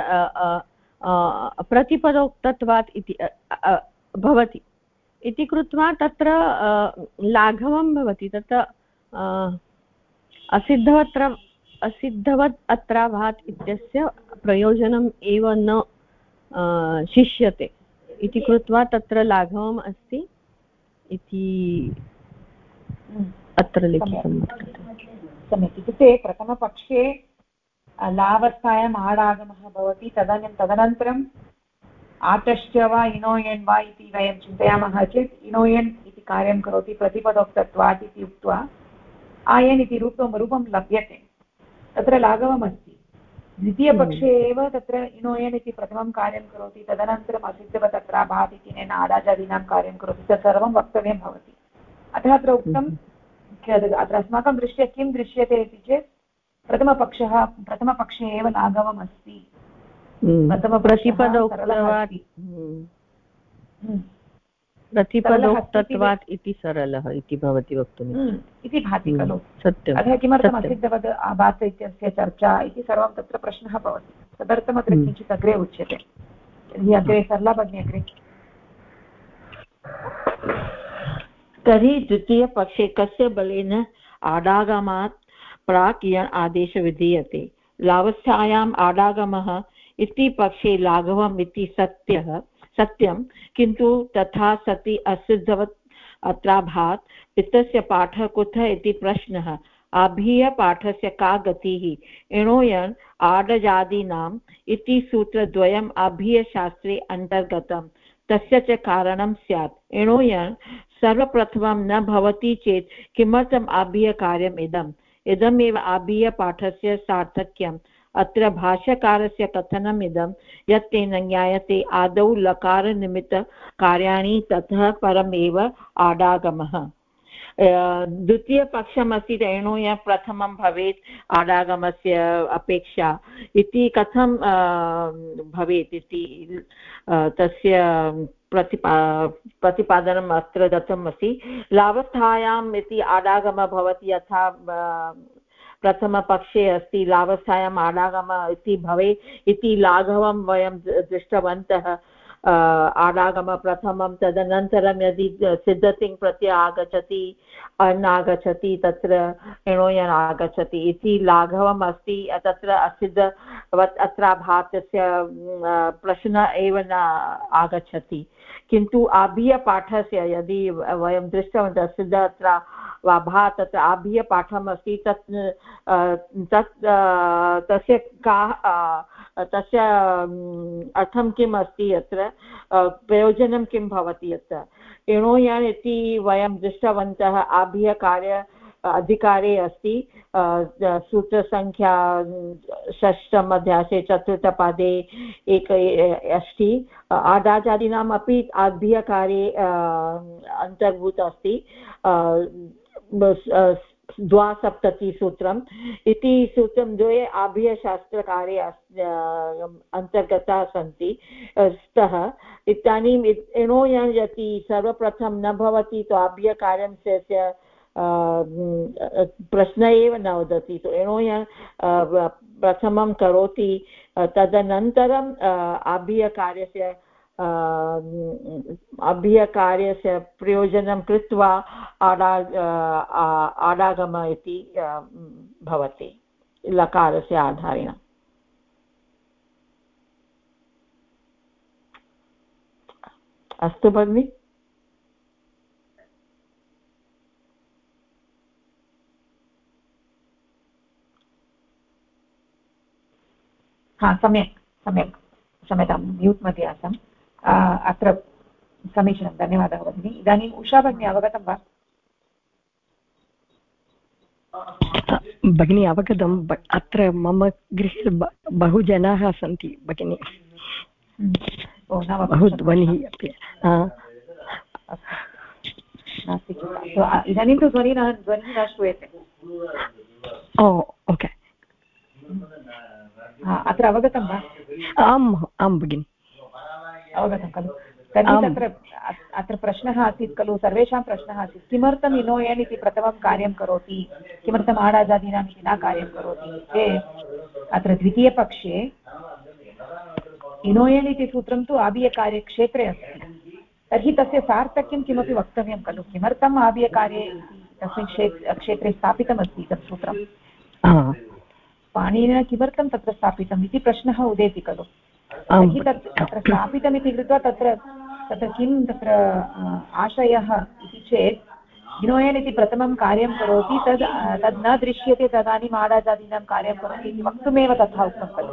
प्रतिपदोक्तत्वात् इति भवति इति कृत्वा तत्र लाघवं भवति तत्र असिद्धवत् अत्राभात् इत्यस्य प्रयोजनम् एव न शिष्यते इति कृत्वा तत्र लाघवम् अस्ति इति अत्र लिखितं वर्तते सम्यक् इत्युक्ते प्रथमपक्षे लावस्थायाम् आडागमः भवति तदनन्तरम् आतश्च वा इणोयण् वा इति वयं चिन्तयामः चेत् इणोयण् इति कार्यं करोति प्रतिपदोक्तत्वात् इति उक्त्वा आयन् इति रूपं लभ्यते तत्र लाघवमस्ति द्वितीयपक्षे एव तत्र इणोयण् इति प्रथमं कार्यं करोति तदनन्तरम् असिद्धवत् अत्राभात् इत्यनेन आडाजादीनां कार्यं करोति तत् सर्वं वक्तव्यं भवति अतः अत्र उक्तं अत्र अस्माकं दृष्ट्या किं दृश्यते इति चेत् प्रथमपक्षे एव लाघवम् अस्ति प्रतिपदोक्तत्वात् इति सरलः इति भवति वक्तुम् इति भाति खलु सत्यम् अतः किमर्थम् असिद्धवत् आभात् इत्यस्य चर्चा इति सर्वं तत्र प्रश्नः भवति तदर्थम् अत्र किञ्चित् अग्रे उच्यते तर्हि अग्रे सरला भगिनी अग्रे तर्हि द्वितीयपक्षे कस्य बलेन आडागमात् प्राक् यण् आदेशः विधीयते लावस्थायाम् आडागमः इति पक्षे लाघवम् इति सत्यं किन्तु तथा सति असिद्धवत् अत्राभात् इत्यस्य पाठः कुतः इति प्रश्नः आभीयपाठस्य का गतिः इणोयण् आडजादीनाम् इति सूत्रद्वयम् आभीयशास्त्रे अन्तर्गतं तस्य च कारणं स्यात् इणोयण् सर्वप्रथमं न भवति चेत् किमर्थम् आभीयकार्यम् इदमेव आभीयपाठस्य सार्थक्यम् अत्र भाष्यकारस्य कथनम् इदं यत् तेन ज्ञायते आदौ लकारनिमित्तकार्याणि ततः परमेव आडागमः द्वितीयपक्षमस्ति एणोयण् प्रथमं भवेत् आडागमस्य अपेक्षा इति कथं भवेत् इति तस्य प्रतिपादनम् अत्र दत्तम् अस्ति लावस्थायाम् इति आडागमः भवति यथा प्रथमपक्षे अस्ति लावस्थायाम् आडागमः इति भवेत् इति लाघवं वयं दृष्टवन्तः आडागमः प्रथमं तदनन्तरं यदि सिद्धतिङ् प्रत्यय आगच्छति अण् आगच्छति तत्र इणोयण् आगच्छति इति लाघवम् अस्ति तत्र असिद्धवत् अत्राभातस्य प्रश्नः एव न आगच्छति किन्तु आभीयपाठस्य यदि वयं दृष्टवन्तः सिद्ध अत्र वा भा तत्र आभीयपाठम् अस्ति तस्य का तस्य अर्थं किम् अस्ति अत्र प्रयोजनं किं भवति अत्र इणोयण् इति वयं दृष्टवन्तः आभीयकार्य अधिकारे अस्ति सूत्रसङ्ख्या षष्ठम् अध्याये चतुर्थपादे एक अस्ति आडाजादीनाम् अपि आभीयकार्ये अन्तर्भूत अस्ति 2 सूत्रम् इति सूत्रं द्वे आभीयशास्त्रकार्ये अन्तर्गताः सन्ति स्तः इदानीम् इणोयण् यदि सर्वप्रथमं न भवति तो आभीयकार्यं प्रश्न एव न वदति तो इणोयण् प्रथमं करोति तदनन्तरम् आभीयकार्यस्य प्रयोजनं कृत्वा आडागम इति भवति लकारस्य आधारेण अस्तु भगिनि हा सम्यक् सम्यक् क्षम्यतां म्यूट् मध्ये आसम् अत्र समीचीनं धन्यवादः भगिनी इदानीम् उषा भगिनी अवगतं वा भगिनी अवगतम् अत्र मम गृहे बहु जनाः सन्ति भगिनी बहु ध्वनिः अपि नास्ति इदानीं तु ध्वनिः न श्रूयते ओ ओके अत्र अवगतं वा आम् आं भगिनि अवगतं खलु तर्हि तत्र अत्र प्रश्नः आसीत् खलु सर्वेषां प्रश्नः आसीत् किमर्थम् इनोयन् इति प्रथमं कार्यं करोति किमर्थम् आडाजादीनाम् इति न कार्यं करोति चेत् अत्र द्वितीयपक्षे इनोयन् इति सूत्रं तु आबीयकार्यक्षेत्रे अस्ति तर्हि तस्य सार्थक्यं किमपि वक्तव्यं खलु किमर्थम् आबीयकार्ये तस्मिन् क्षेत्रे स्थापितमस्ति तत् सूत्रं पाणिनिना किमर्थं तत्र स्थापितम् इति प्रश्नः उदेति खलु तर्हि तत्र स्थापितमिति कृत्वा तत्र किं तत्र आशयः इति चेत् इनोयन् इति प्रथमं कार्यं करोति तद् न दृश्यते तदानीम् आडाजादीनां कार्यं करोति इति वक्तुमेव तथा उक्तं खलु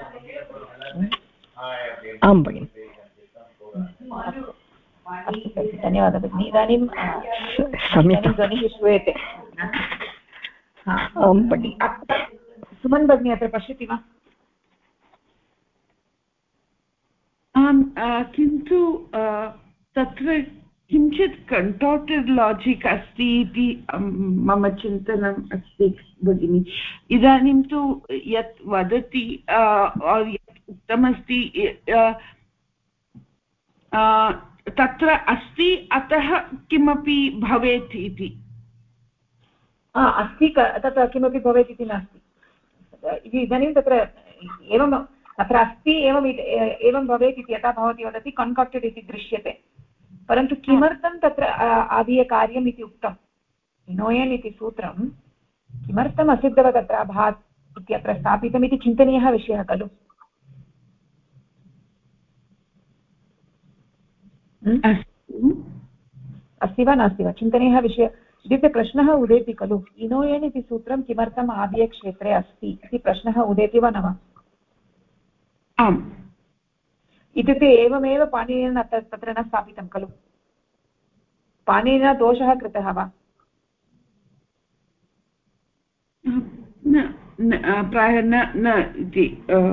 आं भगिनि अस्तु धन्यवादः भगिनि इदानीं ध्वनिः श्रूयते सुमन् भगिनी अत्र पश्यति वा आम् किन्तु तत्र किञ्चित् कण्टोटेड् लाजिक् अस्ति इति मम चिन्तनम् अस्ति भगिनि इदानीं तु यत् वदति यत् उक्तमस्ति तत्र अस्ति अतः किमपि भवेत् इति अस्ति तत्र किमपि भवेत् इति नास्ति इदानीं तत्र एवं तत्र अस्ति एवं भवेत् इति यथा भवती वदति कन्काक्टेड् इति दृश्यते परन्तु किमर्थं तत्र आदीयकार्यम् इति उक्तम् इनोयन् इति सूत्रं किमर्थम् असिद्धवत् अत्र अभात् इत्यत्र स्थापितमिति चिन्तनीयः विषयः खलु अस्ति वा नास्ति वा चिन्तनीयः विषयः इत्युक्ते प्रश्नः उदेति खलु इनोयन् इति सूत्रं किमर्थम् आदीयक्षेत्रे अस्ति इति प्रश्नः उदेति वा न वा आम् इत्युक्ते एवमेव पाणिनिना तत्र न स्थापितं खलु पाणिनिना दोषः कृतः वा प्रायः न इति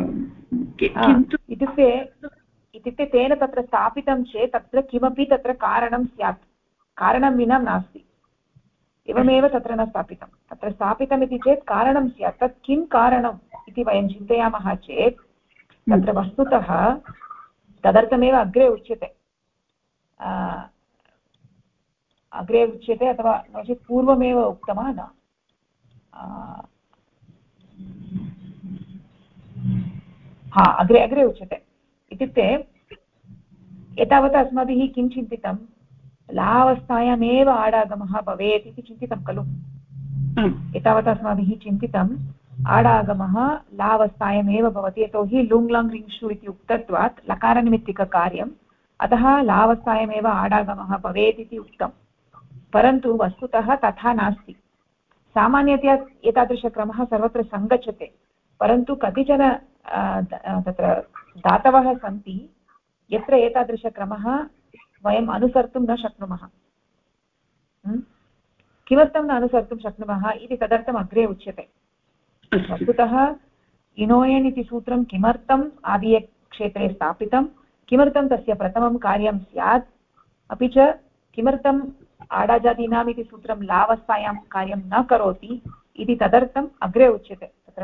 इत्युक्ते तेन तत्र स्थापितं चेत् तत्र किमपि तत्र कारणं स्यात् कारणं विना नास्ति एवमेव तत्र न स्थापितं तत्र स्थापितमिति चेत् कारणं स्यात् तत् किं कारणम् इति वयं चिन्तयामः चेत् तत्र वस्तुतः तदर्थमेव अग्रे उच्यते अथवा नो चेत् पूर्वमेव उक्तवान् अग्रे उच्यते इत्युक्ते एतावता अस्माभिः किं चिन्तितं लावस्थायामेव आडागमः भवेत् इति चिन्तितं खलु एतावता अस्माभिः चिन्तितं आडागमः लावस्थायामेव भवति यतोहि लुङ् लङ् रिङ्क्षु इति उक्तत्वात् लकारनिमित्तिककार्यम् अतः लावस्थायामेव आडागमः भवेत् इति उक्तं परन्तु वस्तुतः तथा नास्ति सामान्यतया एतादृशक्रमः सर्वत्र सङ्गच्छते परन्तु कतिचन तत्र धातवः सन्ति यत्र एतादृशक्रमः वयम् अनुसर्तुं न शक्नुमः किमर्थं न अनुसर्तुं शक्नुमः इति तदर्थम् अग्रे उच्यते वस्तुतः इनोयन् इति सूत्रं किमर्थम् आदीयक्षेत्रे स्थापितं किमर्थं तस्य प्रथमं कार्यं स्यात् अपि च किमर्थम् आडाजादीनाम् इति सूत्रं लावस्थायां कार्यं न करोति इति तदर्थम् अग्रे उच्यते तत्र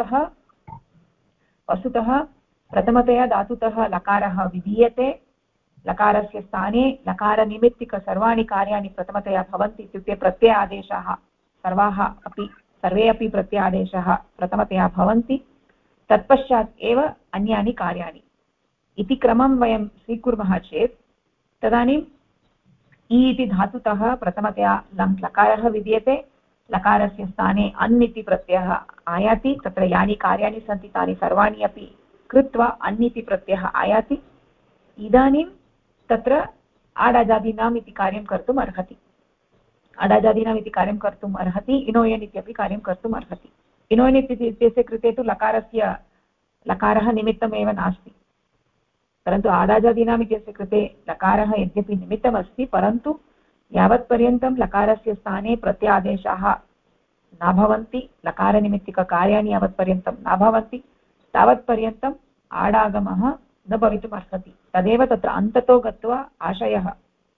वस्तुतः प्रथमतया धातुतः लकारः विधीयते लकारस्य स्थाने लकारनिमित्तिक सर्वाणि कार्याणि प्रथमतया भवन्ति इत्युक्ते प्रत्ययादेशाः सर्वे अपि प्रत्ययादेशाः प्रथमतया भवन्ति तत्पश्चात् एव अन्यानि कार्याणि इति क्रमं वयं स्वीकुर्मः चेत् तदानीम् इ इति धातुतः प्रथमतया लङ् लकारः विधीयते लकारस्य स्थाने अन् इति प्रत्ययः आयाति तत्र यानि कार्याणि सन्ति तानि सर्वाणि अपि कृत्वा अन् इति प्रत्ययः आयाति इदानीं तत्र आडाजादीनाम् इति कार्यं कर्तुम् अर्हति अडाजादीनाम् इति कार्यं कर्तुम् अर्हति इनोयन् इत्यपि कार्यं कर्तुम् अर्हति इनोयन् इत्यस्य कृते तु लकारस्य लकारः निमित्तमेव नास्ति, परन्तु आडाजादीनाम् इत्यस्य कृते लकारः यद्यपि निमित्तमस्ति, परन्तु यावत्पर्यन्तं लकारस्य स्थाने प्रत्यादेशाः न भवन्ति, लकारनिमित्तिककार्याणि यावत्पर्यन्तं न भवन्ति तावत्पर्यन्तम् आडागमः न भवितुम् अर्हति। तदेव तत्र अन्ततो गत्वा आशयः।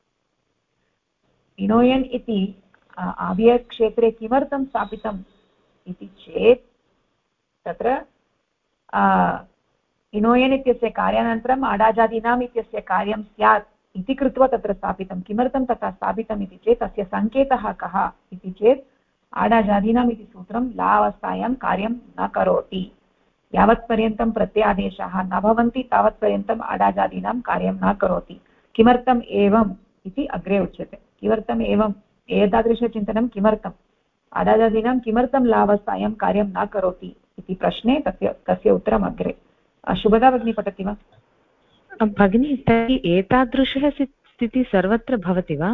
इणोयन् इति अव्ययक्षेत्रे किमर्थं स्थापितम् इति चेत् तत्र इणोयन् इत्यस्य कार्यानन्तरम् आडाजादीनाम् इत्यस्य कार्यं स्यात् इति कृत्वा तत्र स्थापितं। किमर्थं तथा स्थापितम् इति चेत् तस्य सङ्केतः कः इति चेत् आडाजादीनाम् इति सूत्रं लावस्थायां कार्यं न करोति। यावत्पर्यन्तं प्रत्यादेशाः न भवन्ति तावत्पर्यन्तम् आडाजादीनां कार्यं न करोति। किमर्थम् एवम् इति अग्रे उच्यते। किमर्थम् एवम्, एतादृशचिन्तनं किमर्थम्, आडाजादीनां किमर्थं लावस्थायां कार्यं न करोति इति प्रश्ने तस्य उत्तरम् अग्रे। शुभदा भगिनी पठति वा? भगिनी, तर्हि एतादृशः स्थितिः सर्वत्र भवति वा?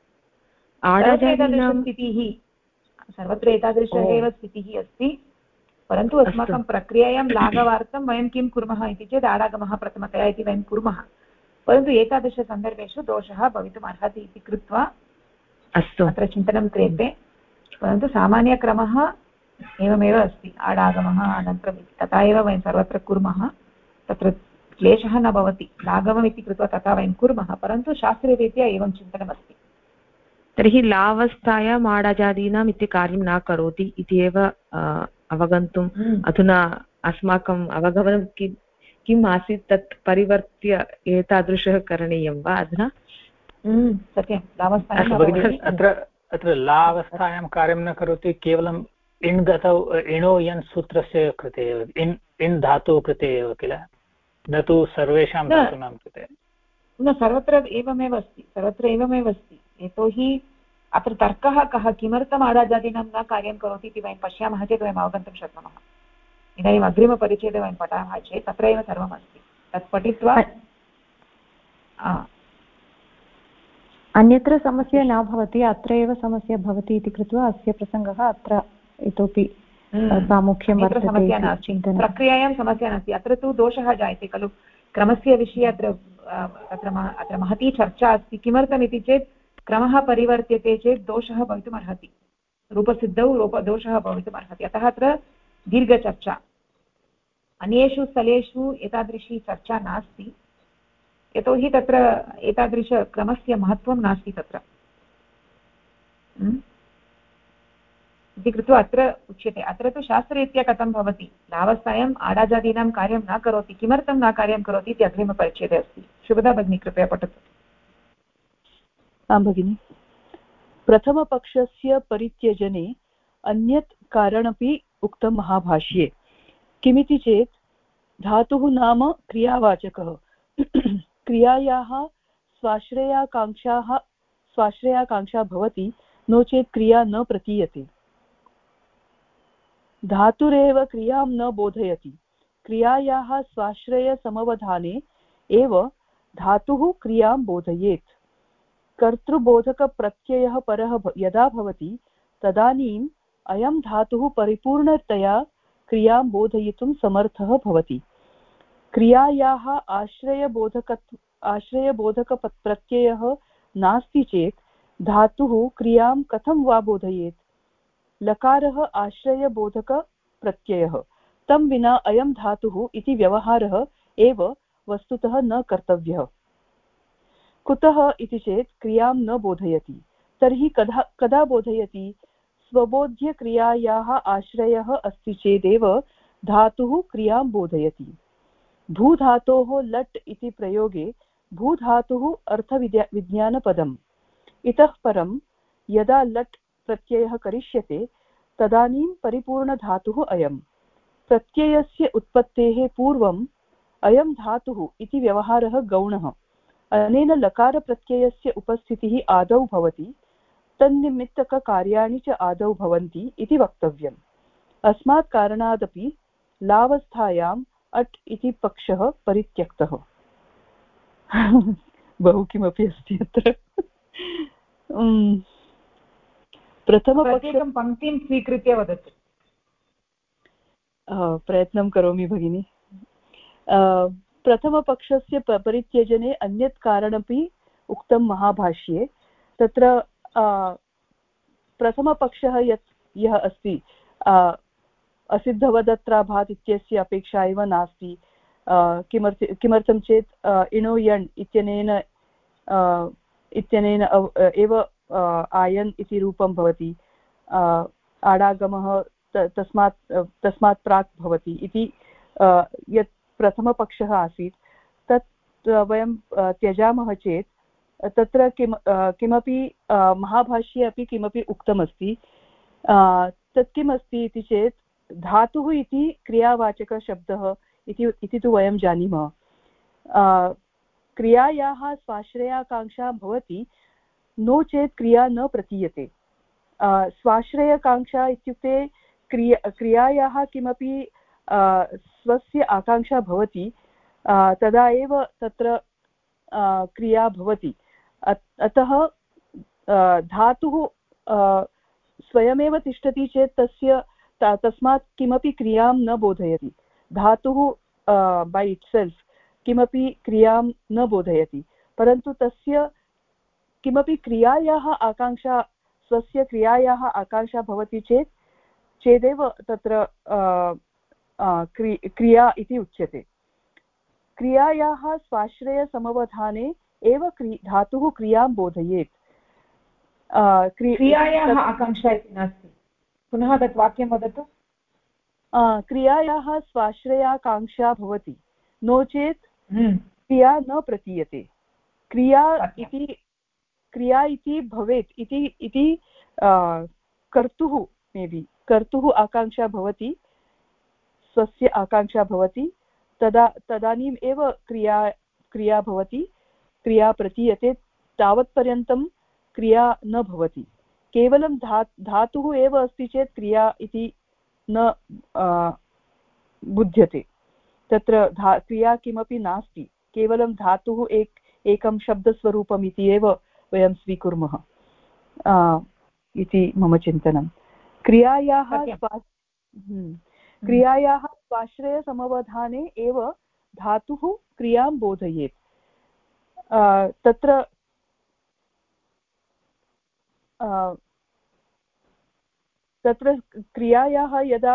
सर्वत्र एतादृशः एव स्थितिः अस्ति, परन्तु अस्माकं प्रक्रियायां लाघवार्थं वयं किं कुर्मः इति चेत् आडागमः प्रथमतया इति वयं कुर्मः, परन्तु एतादृशसन्दर्भेषु दोषः भवितुम् अर्हति इति कृत्वा अत्र चिन्तनं क्रियते। परन्तु सामान्यक्रमः एवमेव अस्ति, आडागमः अनन्तरम् इति तथा एव वयं सर्वत्र कुर्मः, तत्र क्लेशः न भवति। लाघवम् इति कृत्वा तथा वयं कुर्मः, परन्तु शास्त्रीयरीत्या एवं चिन्तनमस्ति। तर्हि लावस्थायाम् आडाजादीनाम् इति कार्यं न करोति इति एव अवगन्तुम् अधुना अस्माकम् अवगमनं किम् आसीत् तत् परिवर्त्य एतादृशः करणीयं वा अधुना? सत्यं, अत्र लावस्थायां कार्यं न करोति केवलम् इण् गतौ इणो यन् सूत्रस्य कृते एव, इण् धातुः कृते एव किल, न तु सर्वेषां धातूनां कृते। न, सर्वत्र एवमेव अस्ति, सर्वत्र एवमेव अस्ति। यतोहि अत्र तर्कः कः, किमर्थम् आडाजादीनां न कार्यं करोति इति वयं पश्यामः चेत् वयम् अवगन्तुं शक्नुमः। इदानीम् अग्रिमपरिच्छेदे वयं पठामः चेत् तत्र एव सर्वम् अस्ति। तत् पठित्वा अन्यत्र समस्या न भवति, अत्र एव समस्या भवति इति कृत्वा अस्य प्रसङ्गः अत्र इतोपि प्रामुख्यं वर्तते। प्रक्रियायां समस्या नास्ति, अत्र तु दोषः जायते खलु। क्रमस्य विषये अत्र महती चर्चा अस्ति। किमर्थमिति चेत् क्रमः परिवर्त्यते चेत् दोषः भवितुम् अर्हति, रूपसिद्धौ रूपदोषः भवितुम् अर्हति। अतः अत्र दीर्घचर्चा। अन्येषु स्थलेषु एतादृशी चर्चा नास्ति, यतोहि तत्र एतादृशक्रमस्य महत्त्वं नास्ति तत्र इति कृत्वा अत्र उच्यते। अत्र तु शास्त्ररीत्या कथं भवति, लावस्थायाम् आडाजादीनां कार्यं न करोति, किमर्थं न कार्यं करोति इति अग्रिमपरिच्छेदे अस्ति। शुभदा भगिनी कृपया पठतु। आं भगिनि, प्रथमपक्षस्य परित्यजने अन्यत् कारणमपि उक्तं महाभाष्ये। किमिति चेत् धातुः नाम क्रियावाचकः, क्रियायाः स्वाश्रयाकाङ्क्षा भवति, नो चेत् क्रिया न प्रतीयते। धातुरेव क्रियां न बोधयति, क्रियायाः स्वाश्रयसमवधाने एव धातुः क्रियां बोधयेत्। कर्तृबोधकप्रत्ययः परः यदा भवति तदानीम् अयं धातुः परिपूर्णतया क्रियां बोधयितुं समर्थः भवति। क्रियायाः आश्रयबोधकप्रत्ययः नास्ति चेत् धातुः क्रियां कथं वा बोधयेत्? लकारः आश्रयबोधकप्रत्ययः, तं विना अयं धातुः इति व्यवहारः एव वस्तुतः न कर्तव्यः। कुतः इति चेत् क्रियां न बोधयति। तर्हि कदा बोधयति? स्वबोध्यक्रियायाः आश्रयः अस्ति चेदेव धातुः क्रियां बोधयति। भूधातोः लट् इति प्रयोगे भूधातुः अर्थविज्ञानपदम्। इतः परं यदा लट् प्रत्ययः करिष्यते तदानीं परिपूर्णधातुः अयम्। प्रत्ययस्य उत्पत्तेः पूर्वम् अयं धातुः इति व्यवहारः गौणः। अनेन लकारप्रत्ययस्य उपस्थितिः आदौ भवति, तन्निमित्तककार्याणि च आदौ भवन्ति इति वक्तव्यम्। अस्मात् कारणादपि लावस्थायाम् अट् इति पक्षः परित्यक्तः। बहु किमपि अस्ति अत्र। प्रथमपक्षं पङ्क्तिं स्वीकृत्य वदतु। प्रयत्नं करोमि भगिनि। प्रथमपक्षस्य परित्यजने अन्यत् कारणमपि उक्तं महाभाष्ये। तत्र प्रथमपक्षः यः अस्ति असिद्धवदत्राभात् इत्यस्य अपेक्षा एव नास्ति। किमर्थं चेत् इणो यण् इत्यनेन एव आयन् इति रूपं भवति। आडागमः तस्मात् प्राक् भवति इति यत् प्रथमपक्षः आसीत् तत् वयं त्यजामः चेत् तत्र किमपि महाभाष्ये अपि किमपि उक्तमस्ति। तत् किमस्ति इति चेत् धातुः इति क्रियावाचकशब्दः इति तु वयं जानीमः। क्रियायाः स्वाश्रयाकाङ्क्षा भवति, नो चेत् क्रिया न प्रतीयते। स्वाश्रयकाङ्क्षा इत्युक्ते क्रियायाः किमपि स्वस्य आकाङ्क्षा भवति, तदा एव तत्र क्रिया भवति। अतः धातुः स्वयमेव तिष्ठति चेत् तस्मात् किमपि क्रियां न बोधयति। धातुः बै इट्सेल्फ् किमपि क्रियां न बोधयति, परन्तु तस्य किमपि क्रियायाः आकाङ्क्षा, स्वस्य क्रियायाः आकाङ्क्षा भवति चेदेव तत्र क्रिया इति उच्यते। क्रियायाः स्वाश्रयसमवधाने एव धातुः क्रियां बोधयेत्। क्रियायाः आकाङ्क्षा इति नास्ति, पुनः तत् वाक्यं वदतु। क्रियायाः स्वाश्रयाकाङ्क्षा भवति, नो चेत् क्रिया न प्रतीयते। क्रिया इति भवेत् इति कर्तुः मेबि कर्तुः आकाङ्क्षा भवति, स्वस्य आकाङ्क्षा भवति, तदानीम् एव क्रिया भवति, क्रिया प्रतीयते। तावत्पर्यन्तं क्रिया न भवति। केवलं धातुः एव अस्ति चेत् क्रिया इति न बुध्यते। तत्र क्रिया किमपि नास्ति, केवलं धातुः एकं शब्दस्वरूपम् इति एव वयं स्वीकुर्मः इति मम चिन्तनं। क्रियायाः स्वाश्रयसमवधाने एव धातुः क्रियां बोधयेत्। तत्र क्रियायाः यदा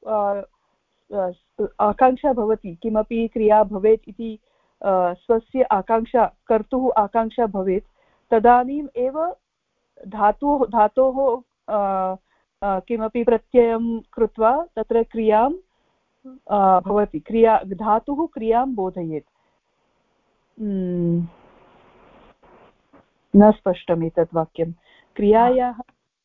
आकाङ्क्षा भवति, किमपि क्रिया भवेत् इति स्वस्य आकाङ्क्षा, कर्तुः आकाङ्क्षा भवेत्, तदानीम् एव धातोः किमपि प्रत्ययं कृत्वा तत्र क्रियां भवति। धातुः क्रियां बोधयेत्। न स्पष्टम् एतत् वाक्यं। क्रियायाः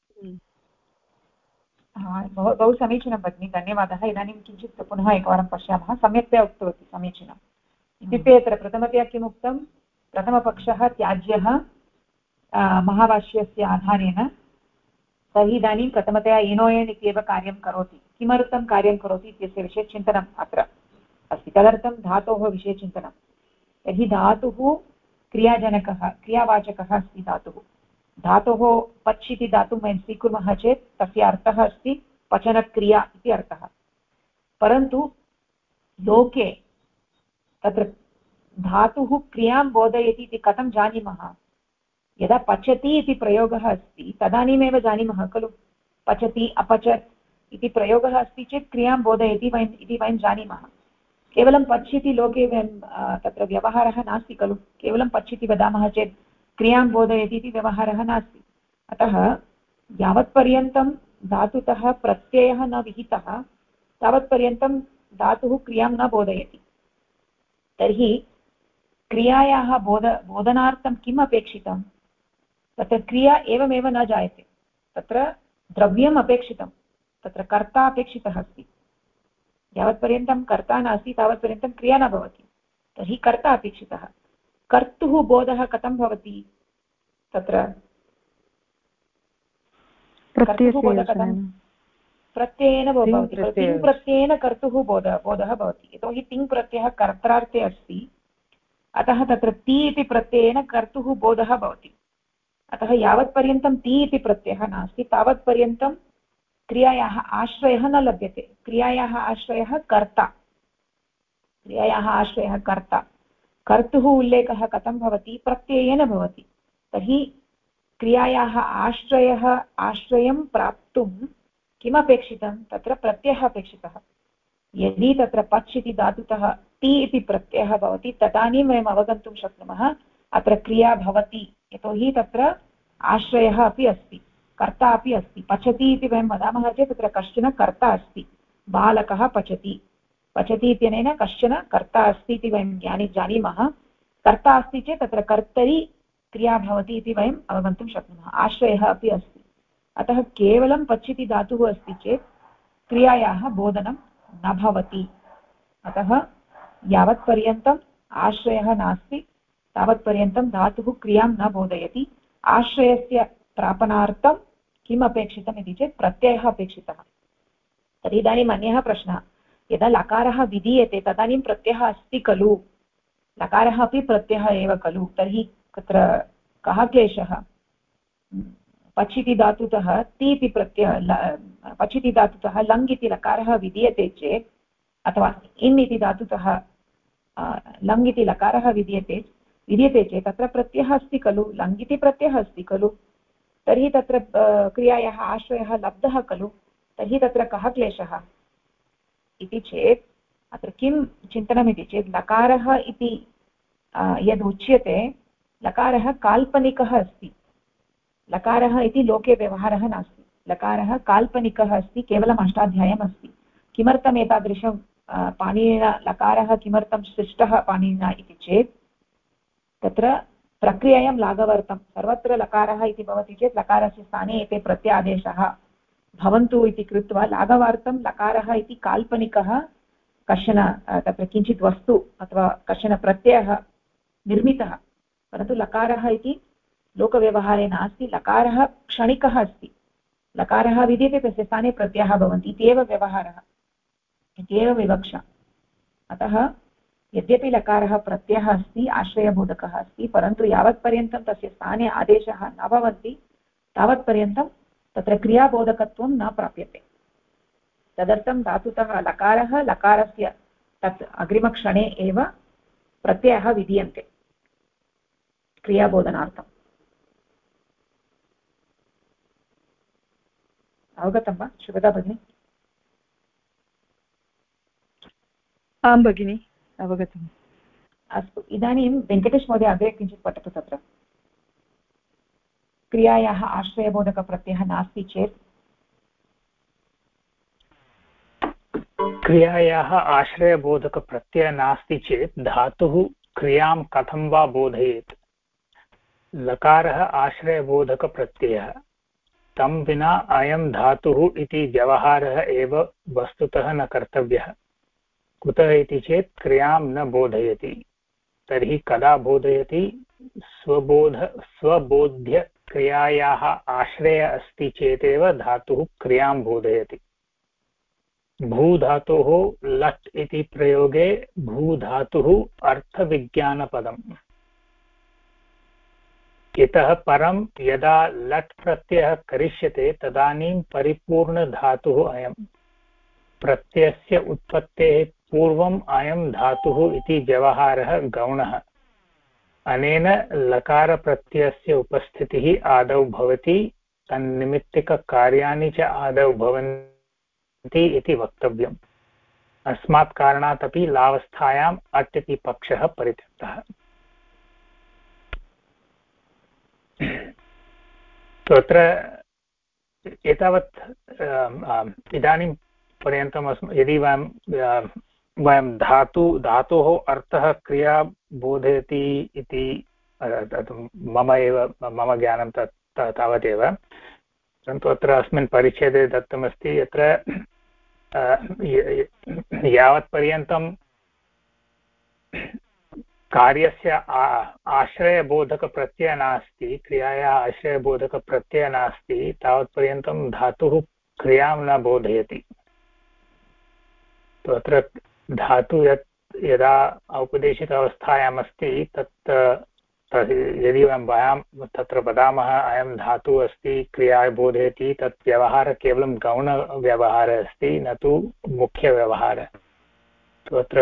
बहु समीचीनं भगिनि, धन्यवादः। इदानीं किञ्चित् पुनः एकवारं पश्यामः। सम्यक्तया उक्तवती, समीचीनम्। इत्युक्ते अत्र प्रथमतया किम् उक्तं, प्रथमपक्षः त्याज्यः महाभाष्यस्य आधारेण, तर्हि इदानीं प्रथमतया इणोयण् इत्येव कार्यं करोति। किमर्थं कार्यं करोति इत्यस्य विषये चिन्तनम् अत्र अस्ति। तदर्थं धातोः विषये चिन्तनं। तर्हि धातुः क्रियाजनकः, क्रियावाचकः अस्ति धातुः। धातोः पच् इति धातुं वयं स्वीकुर्मः चेत् तस्य अर्थः अस्ति पचनक्रिया इति अर्थः। परन्तु लोके तत्र धातुः क्रियां बोधयति इति कथं जानीमः? यदा पचति इति प्रयोगः अस्ति तदानीमेव जानीमः खलु। पचति, अपचत् इति प्रयोगः अस्ति चेत् क्रियां बोधयति इति वयं जानीमः। केवलं पच् इति लोके वयं तत्र व्यवहारः नास्ति खलु। केवलं पच् इति वदामः चेत् क्रियां बोधयति इति व्यवहारः नास्ति। अतः यावत्पर्यन्तं धातुतः प्रत्ययः न विहितः तावत्पर्यन्तं धातुः क्रियां न बोधयति। तर्हि क्रियायाः बोधनार्थं किम् अपेक्षितं? तत्र क्रिया एवमेव न जायते, तत्र द्रव्यम् अपेक्षितं, तत्र कर्ता अपेक्षितः अस्ति। यावत्पर्यन्तं कर्ता नास्ति तावत्पर्यन्तं क्रिया न भवति। तर्हि कर्ता अपेक्षितः। कर्तुः बोधः कथं भवति? तत्र कर्तुः बोधः कथं? प्रत्ययेन भवति। तिङ् प्रत्ययेन कर्तुः बोधः भवति। यतोहि तिङ् प्रत्ययः कर्त्रार्थे अस्ति, अतः तत्र ति इति प्रत्ययेन कर्तुः बोधः भवति। अतः यावत्पर्यन्तं ति इति प्रत्ययः नास्ति तावत्पर्यन्तं क्रियायाः आश्रयः न लभ्यते। क्रियायाः आश्रयः कर्ता। क्रियायाः आश्रयः कर्ता कर्तुः उल्लेखः कथं भवति प्रत्ययेन भवति तर्हि क्रियायाः आश्रयं प्राप्तुं किमपेक्षितं तत्र प्रत्ययः अपेक्षितः यदि तत्र पच् इति धातुतः ति इति प्रत्ययः भवति तदानीं वयम् अवगन्तुं शक्नुमः अत्र क्रिया भवति यतोहि तत्र आश्रयः अपि अस्ति कर्ता अपि अस्ति पचति इति वयं वदामः चेत् तत्र कश्चन कर्ता अस्ति बालकः पचति पचति इत्यनेन कश्चन कर्ता अस्ति इति वयं जानीमः कर्ता अस्ति चेत् तत्र कर्तरि क्रिया भवति इति वयम् अवगन्तुं शक्नुमः आश्रयः अपि अस्ति अतः केवलं पच् इति धातुः अस्ति चेत् क्रियायाः बोधनं न भवति अतः यावत्पर्यन्तम् आश्रयः नास्ति तावत्पर्यन्तं धातुः क्रियां न बोधयति आश्रयस्य प्रापणार्थं किम् अपेक्षितम् इति चेत् प्रत्ययः अपेक्षितः तर्हि इदानीम् अन्यः प्रश्नः यदा लकारः विधीयते तदानीं प्रत्ययः अस्ति खलु लकारः अपि प्रत्ययः एव खलु तर्हि तत्र कः क्लेशः पच् इति धातुतः ति इति प्रत्ययः पच् इति धातुतः लङ् इति लकारः विधीयते चेत् अथवा इन् इति धातुतः लङ् इति लकारः विधीयते चेत् तत्र प्रत्ययः अस्ति खलु लङ् इति प्रत्ययः अस्ति खलु तर्हि तत्र क्रियायाः आश्रयः लब्धः खलु तर्हि तत्र कः क्लेशः इति चेत् अत्र किं चिन्तनमिति चेत् लकारः इति यद् उच्यते लकारः काल्पनिकः अस्ति लकारः इति लोके व्यवहारः नास्ति लकारः काल्पनिकः अस्ति केवलम् अष्टाध्यायम् अस्ति किमर्थम् एतादृशं पाणिनिना लकारः किमर्थं सृष्टः पाणिनिना इति चेत् तत्र प्रक्रियायां लाघवार्थं सर्वत्र लकारः इति भवति चेत् लकारस्य स्थाने एते प्रत्यादेशः भवन्तु इति कृत्वा लाघवार्थं लकारः इति काल्पनिकः कश्चन तत्र किञ्चित् वस्तु अथवा कश्चन प्रत्ययः निर्मितः परन्तु लकारः इति लोकव्यवहारे नास्ति लकारः क्षणिकः अस्ति लकारः विद्यते तस्य स्थाने प्रत्ययः भवन्ति इत्येव व्यवहारः इत्येव विवक्षा अतः यद्यपि लकारः प्रत्ययः अस्ति आश्रयबोधकः अस्ति परन्तु यावत्पर्यन्तं तस्य स्थाने आदेशः न भवन्ति तावत्पर्यन्तं तत्र क्रियाबोधकत्वं न प्राप्यते तदर्थं धातुतः लकारः लकारस्य तत् अग्रिमक्षणे एव प्रत्ययः विधीयन्ते क्रियाबोधनार्थम् अवगतं वा शुभदा भगिनी आं भगिनि अवगतम् अस्तु इदानीं वेङ्कटेश महोदय अग्रे किञ्चित् पठतु तत्र क्रियायाः आश्रयबोधकप्रत्ययः नास्ति चेत् क्रियायाः आश्रयबोधकप्रत्ययः नास्ति चेत् धातुः क्रियां कथं वा बोधयेत् लकारः आश्रयबोधकप्रत्ययः तं विना अयं धातुः इति व्यवहारः एव वस्तुतः न कर्तव्यः कुतः इति चेत् क्रियां न बोधयति तर्हि कदा बोधयति स्वबोध्यक्रियायाः आश्रय अस्ति चेदेव धातुः क्रियां बोधयति भूधातोः लट् इति प्रयोगे भूधातुः अर्थविज्ञानपदम् इतः परं यदा लट् प्रत्ययः करिष्यते तदानीं परिपूर्णधातुः अयं प्रत्ययस्य उत्पत्तेः पूर्वम् अयं धातुः इति व्यवहारः गौणः अनेन लकारप्रत्ययस्य उपस्थितिः आदौ भवति तन्निमित्तिककार्याणि च आदौ भवन्ति इति वक्तव्यम् अस्मात् कारणात् अपि लावस्थायाम् अट् इति पक्षः परित्यक्तः तत्र एतावत् इदानीं पर्यन्तम् यदि वयं धातोः अर्थः क्रिया बोधयति इति मम ज्ञानं तावदेव परन्तु अत्र अस्मिन् परिच्छेदे दत्तमस्ति यत्र यावत्पर्यन्तं कार्यस्य आश्रयबोधकप्रत्ययः नास्ति क्रियायाः आश्रयबोधकप्रत्ययः नास्ति तावत्पर्यन्तं धातुः क्रियां न बोधयति अत्र धातु यदा औपदेशिक अवस्थायाम् अस्ति तत् यदि वयं तत्र वदामः अयं धातुः अस्ति क्रिया बोधयति तत् व्यवहारः केवलं गौणव्यवहारः अस्ति न तु मुख्यव्यवहारः अत्र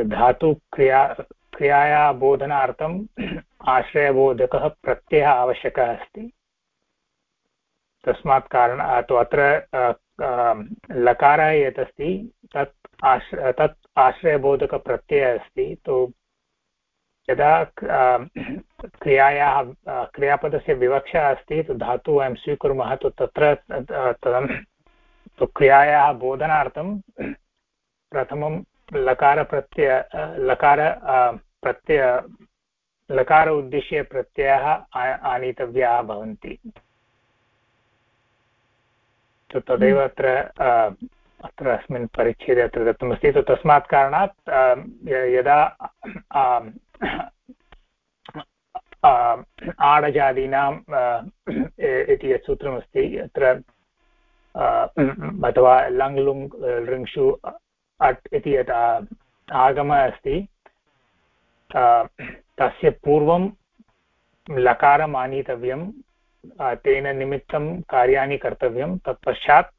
क्रियायाः बोधनार्थम् आश्रयबोधकः प्रत्ययः आवश्यकः अस्ति। तस्मात् कारणात् अत्र लकारः यत् अस्ति तत् आश्रयबोधकप्रत्ययः अस्ति। तो यदा क्रियायाः क्रियापदस्य विवक्षा अस्ति तो धातु वयं स्वीकुर्मः तो तत्र तो क्रियायाः बोधनार्थं प्रथमं लकार उद्दिश्य प्रत्ययः आनीतव्याः भवन्ति। तो तदेव अत्र अस्मिन् परिच्छेदे अत्र दत्तमस्ति। तो तस्मात् कारणात् यदा आडजादीनां इति यत् सूत्रमस्ति अत्र अथवा लङ् लुङ् लृङ्क्षु अट् इति यत् आगमः अस्ति तस्य पूर्वं लकारम् आनीतव्यं, तेन निमित्तं कार्याणि कर्तव्यं, तत्पश्चात्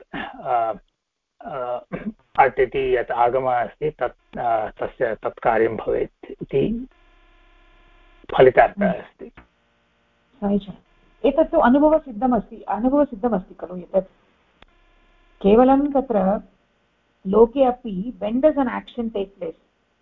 अट् इति यत् आगमः अस्ति तत् कार्यं भवेत् इति फलितार्थः अस्ति। समीचीनम्। एतत्तु अनुभवसिद्धमस्ति खलु एतत् केवलं तत्र लोके अपि when does an action take place?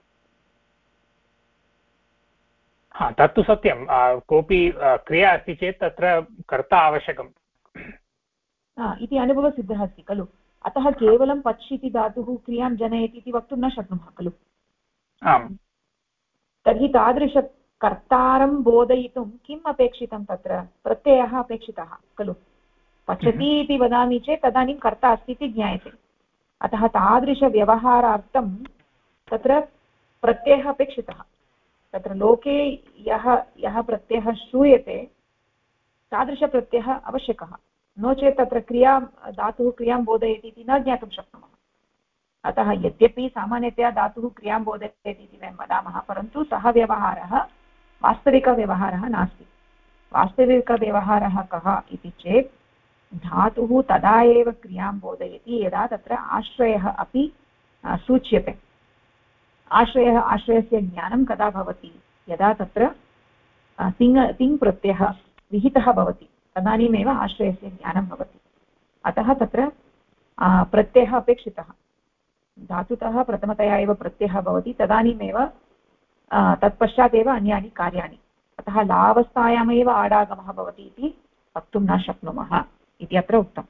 हा, तत्तु सत्यं। कोऽपि क्रिया अस्ति चेत् तत्र कर्ता आवश्यकम् इति अनुभवसिद्धः अस्ति खलु। अतः केवलं पच् इति धातुः क्रियां जनयति इति वक्तुं न शक्नुमः खलु। आम्। तर्हि तादृशकर्तारं बोधयितुं किम् अपेक्षितं? तत्र प्रत्ययः अपेक्षितः खलु। पचति इति वदामि चेत् तदानीं कर्ता अस्ति इति ज्ञायते। अतः तादृशव्यवहारार्थं तत्र प्रत्ययः अपेक्षितः। तत्र लोके यः प्रत्ययः श्रूयते तादृशप्रत्ययः आवश्यकः, नो चेत् तत्र धातुः क्रियां बोधयति इति न ज्ञातुं शक्नुमः। अतः यद्यपि सामान्यतया धातुः क्रियां बोधयति इति वयं वदामः, परन्तु सः व्यवहारः वास्तविकव्यवहारः नास्ति। वास्तविकव्यवहारः कः इति चेत् धातुः तदा एव क्रियां बोधयति यदा तत्र आश्रयः अपि सूच्यते। आश्रयस्य ज्ञानं कदा भवति? यदा तत्र तिङ् प्रत्ययः विहितः भवति, तदानीमेव आश्रयस्य ज्ञानं भवति। अतः तत्र प्रत्ययः अपेक्षितः। धातुतः प्रथमतया एव प्रत्ययः भवति, तदानीमेव तत्पश्चात् एव अन्यानि कार्याणि। अतः लावस्थायामेव आडागमः भवति इति वक्तुं न शक्नुमः इति अत्र उक्तम्।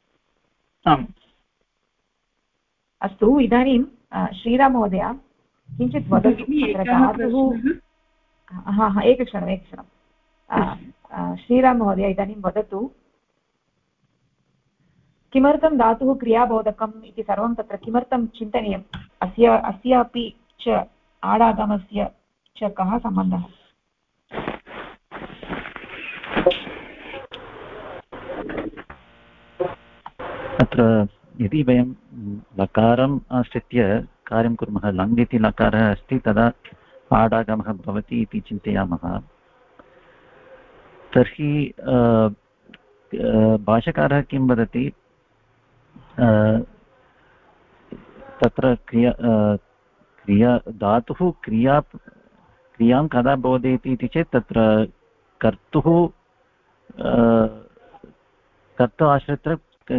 अस्तु, इदानीं श्रीराममहोदय किञ्चित् वदतु। अत्र धातुः एकक्षणं श्रीराममहोदय इदानीं वदतु, किमर्थं धातुः क्रियाबोधकम् इति सर्वं तत्र किमर्थं चिन्तनीयम्? अस्यापि च आडागमस्य च कः सम्बन्धः? अत्र यदि वयं लकारम् आश्रित्य कार्यं कुर्मः, लङ् इति लकारः अस्ति, तदा आडागमः भवति इति चिन्तयामः, तर्हि भाष्यकारः किं वदति? तत्र धातुः क्रियां कदा बोधयति इति चेत् तत्र कर्तुः आश्रित्य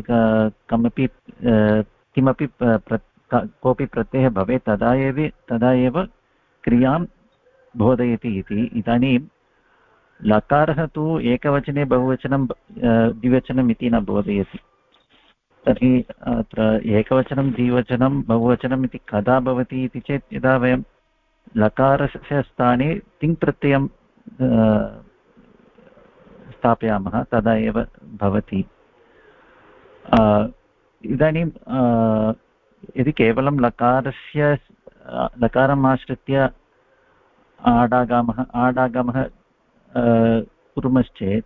किमपि कोऽपि प्रत्ययः भवेत्, तदा एव क्रियां बोधयति इति। इदानीं लकारः तु एकवचने बहुवचनं द्विवचनम् इति न बोधयति। तर्हि अत्र एकवचनं द्विवचनं बहुवचनम् इति कदा भवति इति चेत् यदा वयं लकारस्य स्थाने तिङ् प्रत्ययं स्थापयामः तदा एव भवति। इदानीं यदि केवलं लकारम् आश्रित्य आडागमः कुर्मश्चेत्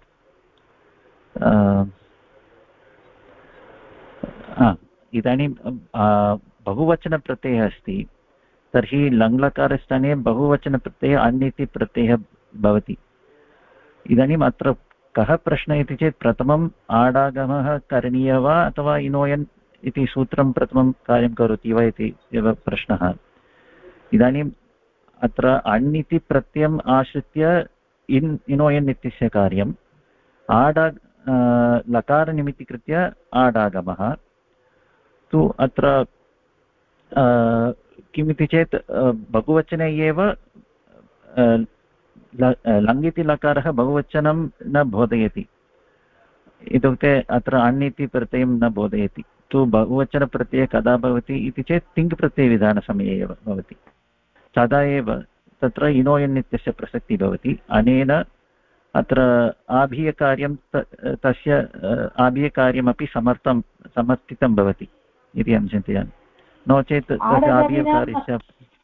इदानीं बहुवचनप्रत्ययः अस्ति, तर्हि लङ्लकारस्थाने बहुवचनप्रत्ययः अण् इति प्रत्ययः भवति। इदानीम् अत्र कः प्रश्नः इति चेत् प्रथमम् आडागमः करणीयः वा अथवा इनोयन् इति सूत्रं प्रथमं कार्यं करोति वा इति एव प्रश्नः। इदानीम् अत्र अण् इति प्रत्ययम् आश्रित्य इनो एन् इत्यस्य कार्यम् लकारनिमित्तीकृत्य आडागमः तु अत्र किमिति चेत् बहुवचने एव लङ् इति लकारः बहुवचनं न बोधयति इत्युक्ते अत्र अण् इति प्रत्ययं न बोधयति तु बहुवचनप्रत्ययः कदा भवति इति चेत् तिङ् प्रत्ययविधानसमये एव भवति तदा एव तत्र इनो एन् इत्यस्य प्रसक्तिः भवति अनेन अत्र आभीयकार्यं तस्य आभीयकार्यमपि समर्थितं भवति इति अहं चिन्तयामि नो चेत् तस्य आभीयकार्यस्य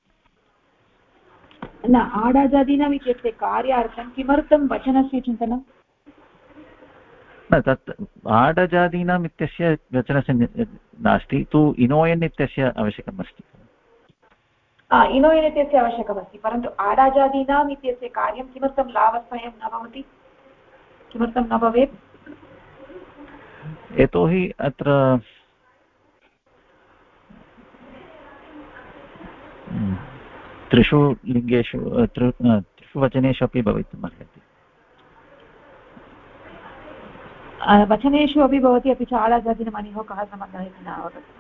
न आडाजादीनाम् इत्यस्य कार्यार्थं किमर्थं वचनस्य चिन्तनं न तत् आडजादीनाम् इत्यस्य वचनस्य नास्ति तु इनो एन् इत्यस्य आवश्यकमस्ति इनो एन् इत्यस्य आवश्यकमस्ति परन्तु आडाजादीनाम् इत्यस्य कार्यं किमर्थं लावस्थायां न भवति किमर्थं न भवेत् यतोहि अत्र त्रिषु लिङ्गेषु त्रिषु वचनेषु अपि भवितुम् अर्हति वचनेषु अपि भवति अपि च आडाजादीनाम् अनयोः कः सम्बन्धः इति न अवगतम्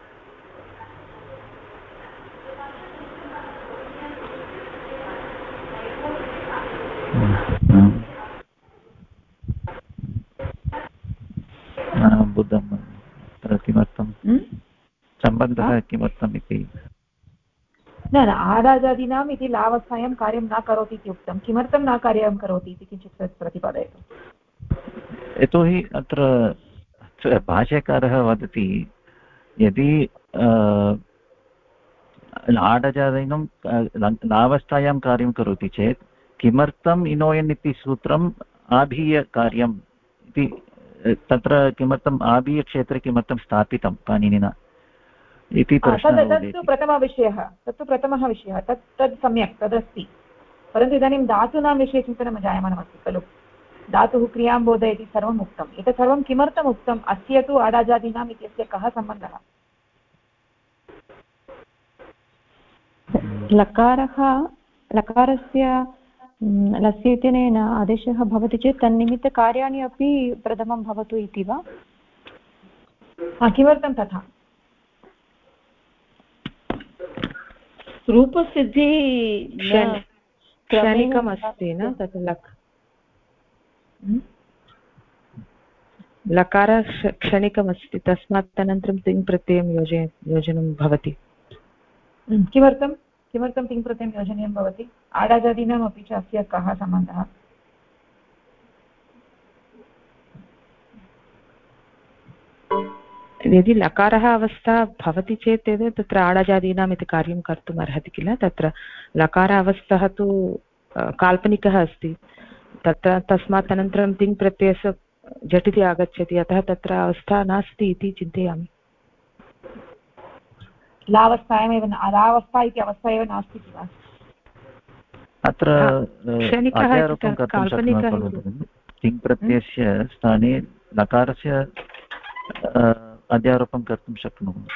बुद्धं किमर्थं सम्बन्धः किमर्थम् इति न न आडाजादीनाम् इति लावस्थायां कार्यं न करोति इति उक्तं किमर्थं न कार्यं करोति इति किञ्चित् प्रतिपादयतु यतोहि अत्र भाष्यकारः वदति यदि आडजादीनं लावस्थायां कार्यं करोति चेत् किमर्थम् इनो एन् इति सूत्रम् आभीयकार्यम् इति तत्र किमर्थम् आभीयक्षेत्रे किमर्थं स्थापितं पाणिनिना इति प्रश्नः तत्तु प्रथमविषयः तत्तु प्रथमः विषयः तद् सम्यक् तदस्ति परन्तु इदानीं धातूनां विषये चिन्तनं जायमानमस्ति खलु धातुः क्रियां बोधयति सर्वम् उक्तम् एतत् सर्वं किमर्थम् उक्तम् अस्य तु आडाजादीनाम् इत्यस्य कः सम्बन्धः लकारस्य लस्य इत्यनेन आदेशः भवति चेत् तन्निमित्तकार्याणि अपि प्रथमं भवतु इति वा किमर्थं तथा रूपसिद्धिः क्षणिकमस्ति न तत् लकार क्षणिकमस्ति तस्मात् अनन्तरं तिङ् प्रत्ययं योजनं भवति किमर्थं तिङ् प्रत्ययं योजनीयं भवति आडाजादीनाम् अपि च अस्य कः सम्बन्धः यदि लकारः अवस्था भवति चेत् एव तत्र आडाजादीनाम् इति कार्यं कर्तुम् अर्हति किल तत्र लकार अवस्था तु काल्पनिकः अस्ति तत्र तस्मात् अनन्तरं तिङ् प्रत्ययस्य झटिति आगच्छति अतः तत्र अवस्था नास्ति इति चिन्तयामि लावस्थायामेव लावस्था इति अवस्था एव नास्ति किल अत्र अध्यारोपं कर्तुं शक्नुमः खलु तिङ् प्रत्ययस्य स्थाने लकारस्य अध्यारोपं कर्तुं शक्नुमः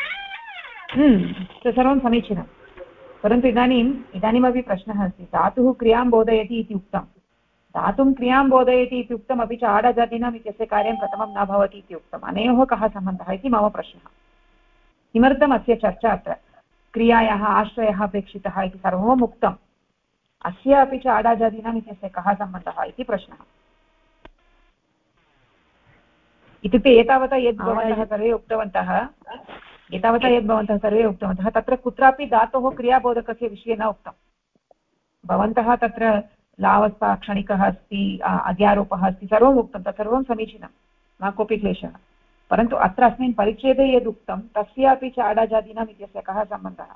सर्वं समीचीनं परन्तु इदानीमपि प्रश्नः अस्ति धातुः क्रियां बोधयति इति उक्तं धातुं क्रियां बोधयति इति उक्तम् अपि च आडाजादीनाम् इत्यस्य कार्यं प्रथमं न भवति इति उक्तम् अनयोः कः सम्बन्धः इति मम प्रश्नः किमर्थम् अस्य चर्चा अत्र क्रियायाः आश्रयः अपेक्षितः इति सर्वम् उक्तम् अस्य अपि च आडाजादीनाम् इत्यस्य कः सम्बन्धः इति प्रश्नः इत्युक्ते एतावता यद् भवन्तः सर्वे उक्तवन्तः तत्र कुत्रापि धातोः क्रियाबोधकस्य विषये न उक्तं भवन्तः तत्र लावस्था क्षणिकः अस्ति अध्यारोपः अस्ति सर्वम् उक्तं तत्सर्वं समीचीनं न कोऽपि क्लेशः परन्तु अत्र अस्मिन् परिच्छेदे यद् उक्तं तस्यापि च आडाजादीनाम् इत्यस्य कः सम्बन्धः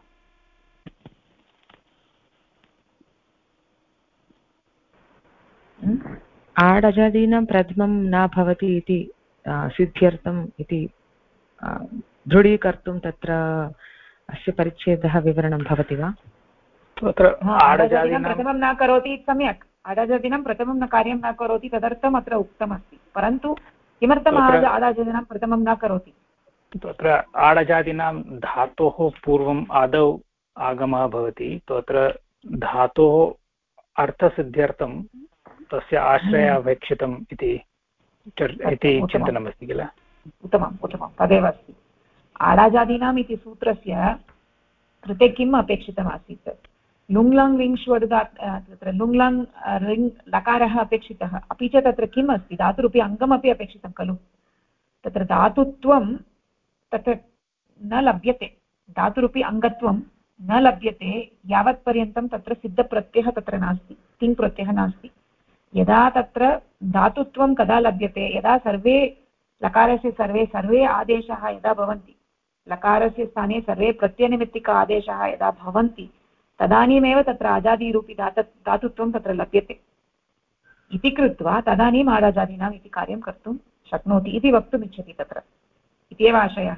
आडाजादीनां प्रथमं न भवति इति सिद्ध्यर्थम् इति दृढीकर्तुं तत्र अस्य परिच्छेदः विवरणं भवति वा आडाजादीनं प्रथमं न करोति सम्यक् आडाजादीनं प्रथमं न कार्यं न करोति तदर्थम् अत्र उक्तमस्ति परन्तु किमर्थम् आडाजादीनं प्रथमं न करोति तत्र आडजादीनां धातोः पूर्वम् आदौ आगमः भवति तत्र धातोः अर्थसिद्ध्यर्थं तस्य आश्रयः अपेक्षितम् इति चिन्तनमस्ति किल? उत्तमम् उत्तमं तदेव अस्ति। आडाजादीनाम् इति सूत्रस्य कृते किम् अपेक्षितमासीत्? लुङ्लाङ् रिङ्ष्वरुदात् तत्र लुङ्लाङ् रिङ् लकारः अपेक्षितः, अपि च तत्र किम् अस्ति धातुरूपी अङ्गमपि अपेक्षितं खलु। तत्र धातुत्वं तत्र न लभ्यते, धातुरूपी अङ्गत्वं न लभ्यते यावत्पर्यन्तं तत्र सिद्धप्रत्ययः तत्र नास्ति, तिङ् प्रत्ययः नास्ति। यदा तत्र धातुत्वं कदा लभ्यते? यदा सर्वे लकारस्य सर्वे आदेशाः यदा भवन्ति, लकारस्य स्थाने सर्वे प्रत्ययनिमित्तिक आदेशाः यदा भवन्ति, तदानीमेव तत्र अजादिरूपी धातुत्वं तत्र लभ्यते इति कृत्वा तदानीम् आडाजादीनाम् इति कार्यं कर्तुं शक्नोति इति वक्तुमिच्छति तत्र, इत्येव आशयः।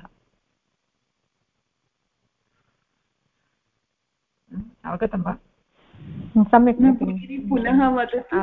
अवगतं वा? सम्यक् पुनः वदतु।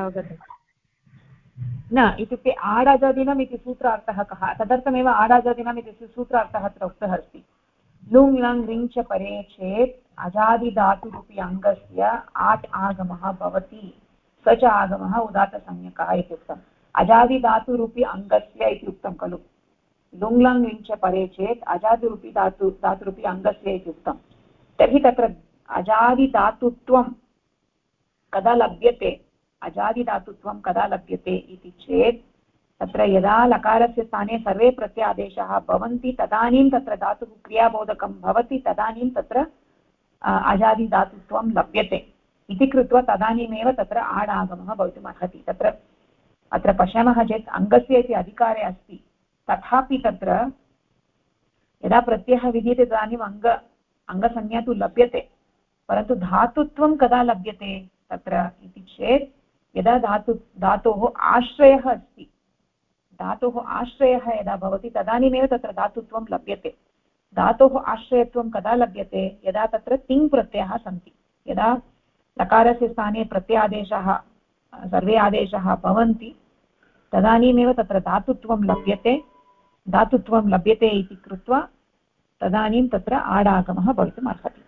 न इत्युक्ते आडाजादीनाम् इति सूत्रार्थः कः? तदर्थमेव आडाजादीनाम् इति सूत्रार्थः अत्र उक्तः अस्ति। लुङ् लङ् रिङ् च परे चेत् अजादिधातुरूपी अङ्गस्य आट् आगमः भवति, स च आगमः उदात्तसंज्ञकः इति उक्तम्। अजादिधातुरूपी अङ्गस्य इति उक्तं खलु। लुङ् लङ् रिङ् च परे चेत् अजादिरूपी धातुरूपी अङ्गस्य इति उक्तं। तर्हि तत्र अजादिधातुत्वं कदा लभ्यते? अजादिधातुत्वं कदा लभ्यते इति चेत् तत्र यदा लकारस्य स्थाने सर्वे प्रत्यादेशाः भवन्ति तदानीं तत्र धातुः क्रियाबोधकं भवति, तदानीं तत्र अजादिधातुत्वं लभ्यते इति कृत्वा तदानीमेव तत्र आडागमः भवितुम् अर्हति। तत्र अत्र पश्यामः चेत् अङ्गस्य इति अधिकारे अस्ति, तथापि तत्र यदा प्रत्ययः विद्यते तदानीम् अङ्गसंज्ञा तु लभ्यते, परन्तु धातुत्वं कदा लभ्यते तत्र इति चेत् यदा धातोः आश्रयः अस्ति, धातोः आश्रयः यदा भवति तदानीमेव तत्र धातुत्वं लभ्यते। धातोः आश्रयत्वं कदा लभ्यते? यदा तत्र तिङ् प्रत्ययाः सन्ति, यदा लकारस्य स्थाने प्रत्यादेशाः सर्वे आदेशाः भवन्ति तदानीमेव तत्र धातुत्वं लभ्यते। धातुत्वं लभ्यते इति कृत्वा तदानीं तत्र आडागमः भवितुम् अर्हति।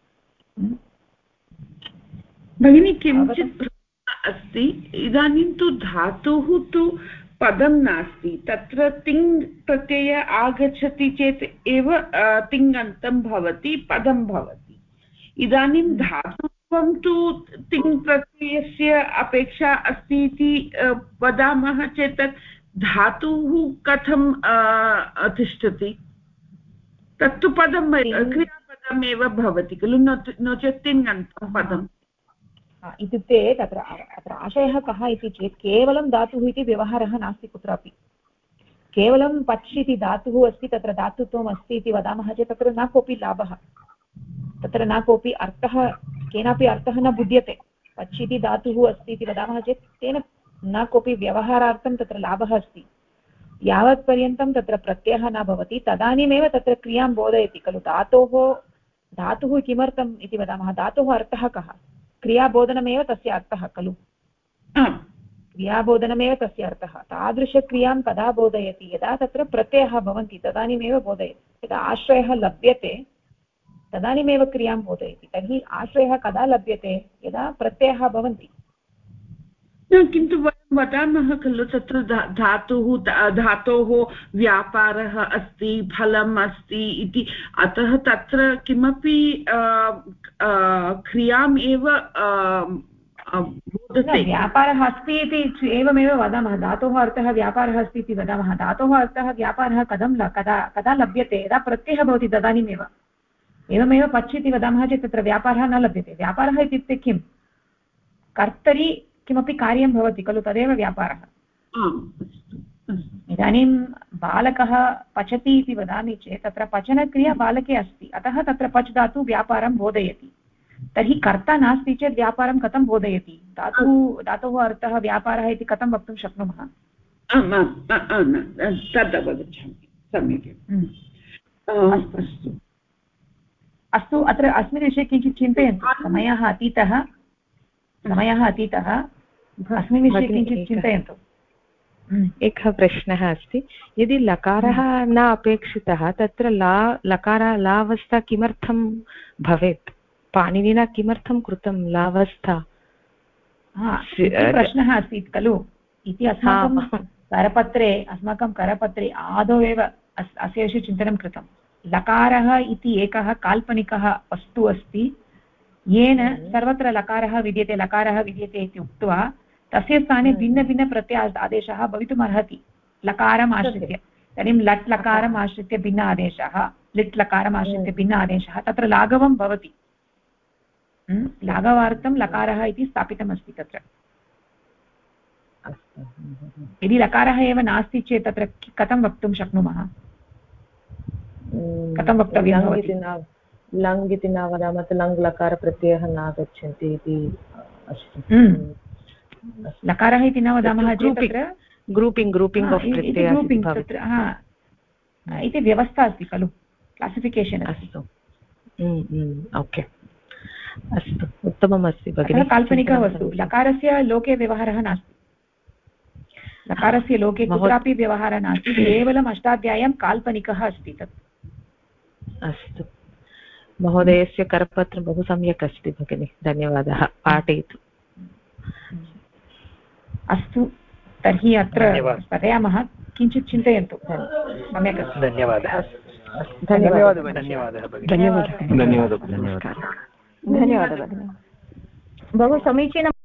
भगिनी किञ्चित् अस्ति, इदानीं तु धातुः तु पदं नास्ति, तत्र तिङ् प्रत्यय आगच्छति चेत् एव तिङन्तं भवति, पदं भवति। इदानीं धातुत्वं तु तिङ् प्रत्ययस्य अपेक्षा अस्ति इति वदामः चेत् धातुः कथं तिष्ठति? तत्तु पदं क्रियापदमेव भवति खलु, नो चेत् तिङन्तं पदम्। इत्युक्ते तत्र आशयः कः इति चेत् केवलं धातुः इति व्यवहारः नास्ति कुत्रापि। केवलं पच् इति धातुः अस्ति, तत्र धातुत्वम् अस्ति इति वदामः चेत् तत्र न कोऽपि लाभः, तत्र न कोऽपि अर्थः, केनापि अर्थः न बुध्यते। पच् इति धातुः अस्ति इति वदामः चेत् तेन न कोऽपि व्यवहारार्थं तत्र लाभः अस्ति। यावत्पर्यन्तं तत्र प्रत्ययः न भवति तदानीमेव तत्र क्रियां बोधयति खलु। धातुः किमर्थम् इति वदामः? धातोः अर्थः कः? क्रियाबोधनमेव तस्य अर्थः खलु। क्रियाबोधनमेव तस्य अर्थः। तादृशक्रियां कदा बोधयति? यदा तत्र प्रत्ययः भवन्ति तदानीमेव बोधयति। यदा आश्रयः लभ्यते तदानीमेव क्रियां बोधयति। तर्हि आश्रयः कदा लभ्यते? यदा प्रत्ययः भवन्ति। किन्तु वयं वदामः खलु तत्र धातोः व्यापारः अस्ति, फलम् अस्ति इति, अतः तत्र किमपि क्रियाम् एव बोधते। व्यापारः अस्ति इति एवमेव वदामः। धातोः अर्थः व्यापारः अस्ति इति वदामः। धातोः अर्थः व्यापारः कदा लभ्यते? यदा प्रत्ययः भवति तदानीमेव। एवमेव पच् इति वदामः चेत् तत्र व्यापारः न लभ्यते। व्यापारः इत्युक्ते किं? कर्तरि किमपि कार्यं भवति खलु, तदेव व्यापारः। इदानीं बालकः पचति इति वदामि चेत् तत्र पचनक्रिया बालके अस्ति, अतः तत्र पच् धातु व्यापारं बोधयति। तर्हि कर्ता नास्ति चेत् व्यापारं कथं बोधयति? धातोः अर्थः व्यापारः इति कथं वक्तुं शक्नुमः? तद् अवगच्छामि, सम्यक्। अस्तु, अत्र अस्मिन् विषये किञ्चित् चिन्तयन्तु। समयः अतीतः। अस्मिन् विषये किञ्चित् चिन्तयन्तु। एकः प्रश्नः अस्ति, यदि लकारः न अपेक्षितः तत्र लावस्था किमर्थं भवेत्? पाणिनिना किमर्थं कृतं लावस्था? प्रश्नः आसीत् खलु इति अस्माकं करपत्रे आदौ एव अस्य विषये चिन्तनं कृतं। लकारः इति एकः काल्पनिकः वस्तु अस्ति येन सर्वत्र लकारः विद्यते इति उक्त्वा तस्य स्थाने भिन्नभिन्नप्रत्यय आदेशः भवितुम् अर्हति लकारम् आश्रित्य। इदानीं लट् लकारम् आश्रित्य भिन्न आदेशः, लिट् लकारम् आश्रित्य भिन्न आदेशः, तत्र लाघवं भवति। लाघवार्थं लकारः इति स्थापितमस्ति तत्र। यदि लकारः एव नास्ति चेत् तत्र कथं वक्तुं शक्नुमः? कथं वक्तव्यं भवति? लङ् इति न वदामः, लङ् लकारप्रत्ययः नागच्छन्ति इति अस्ति। लकारः इति न वदामः चेत् तत्र ग्रूपिङ्ग् आफ् तत्र इति व्यवस्था अस्ति खलु, क्लासिफिकेशन्। अस्तु, ओके, अस्तु, उत्तमम् अस्ति भगिनि। काल्पनिकः वस्तु, लकारस्य लोके व्यवहारः नास्ति, लकारस्य लोके कुत्रापि व्यवहारः नास्ति, केवलम् अष्टाध्याय्यां काल्पनिकः अस्ति तत्। अस्तु महोदयस्य करपत्रं बहु सम्यक् अस्ति भगिनि, धन्यवादः पाठयतु। अस्तु तर्हि अत्र स्थगयामः, किञ्चित् चिन्तयन्तु। सम्यक् अस्ति, धन्यवादः। धन्यवादः भगिनि, बहु समीचीनं।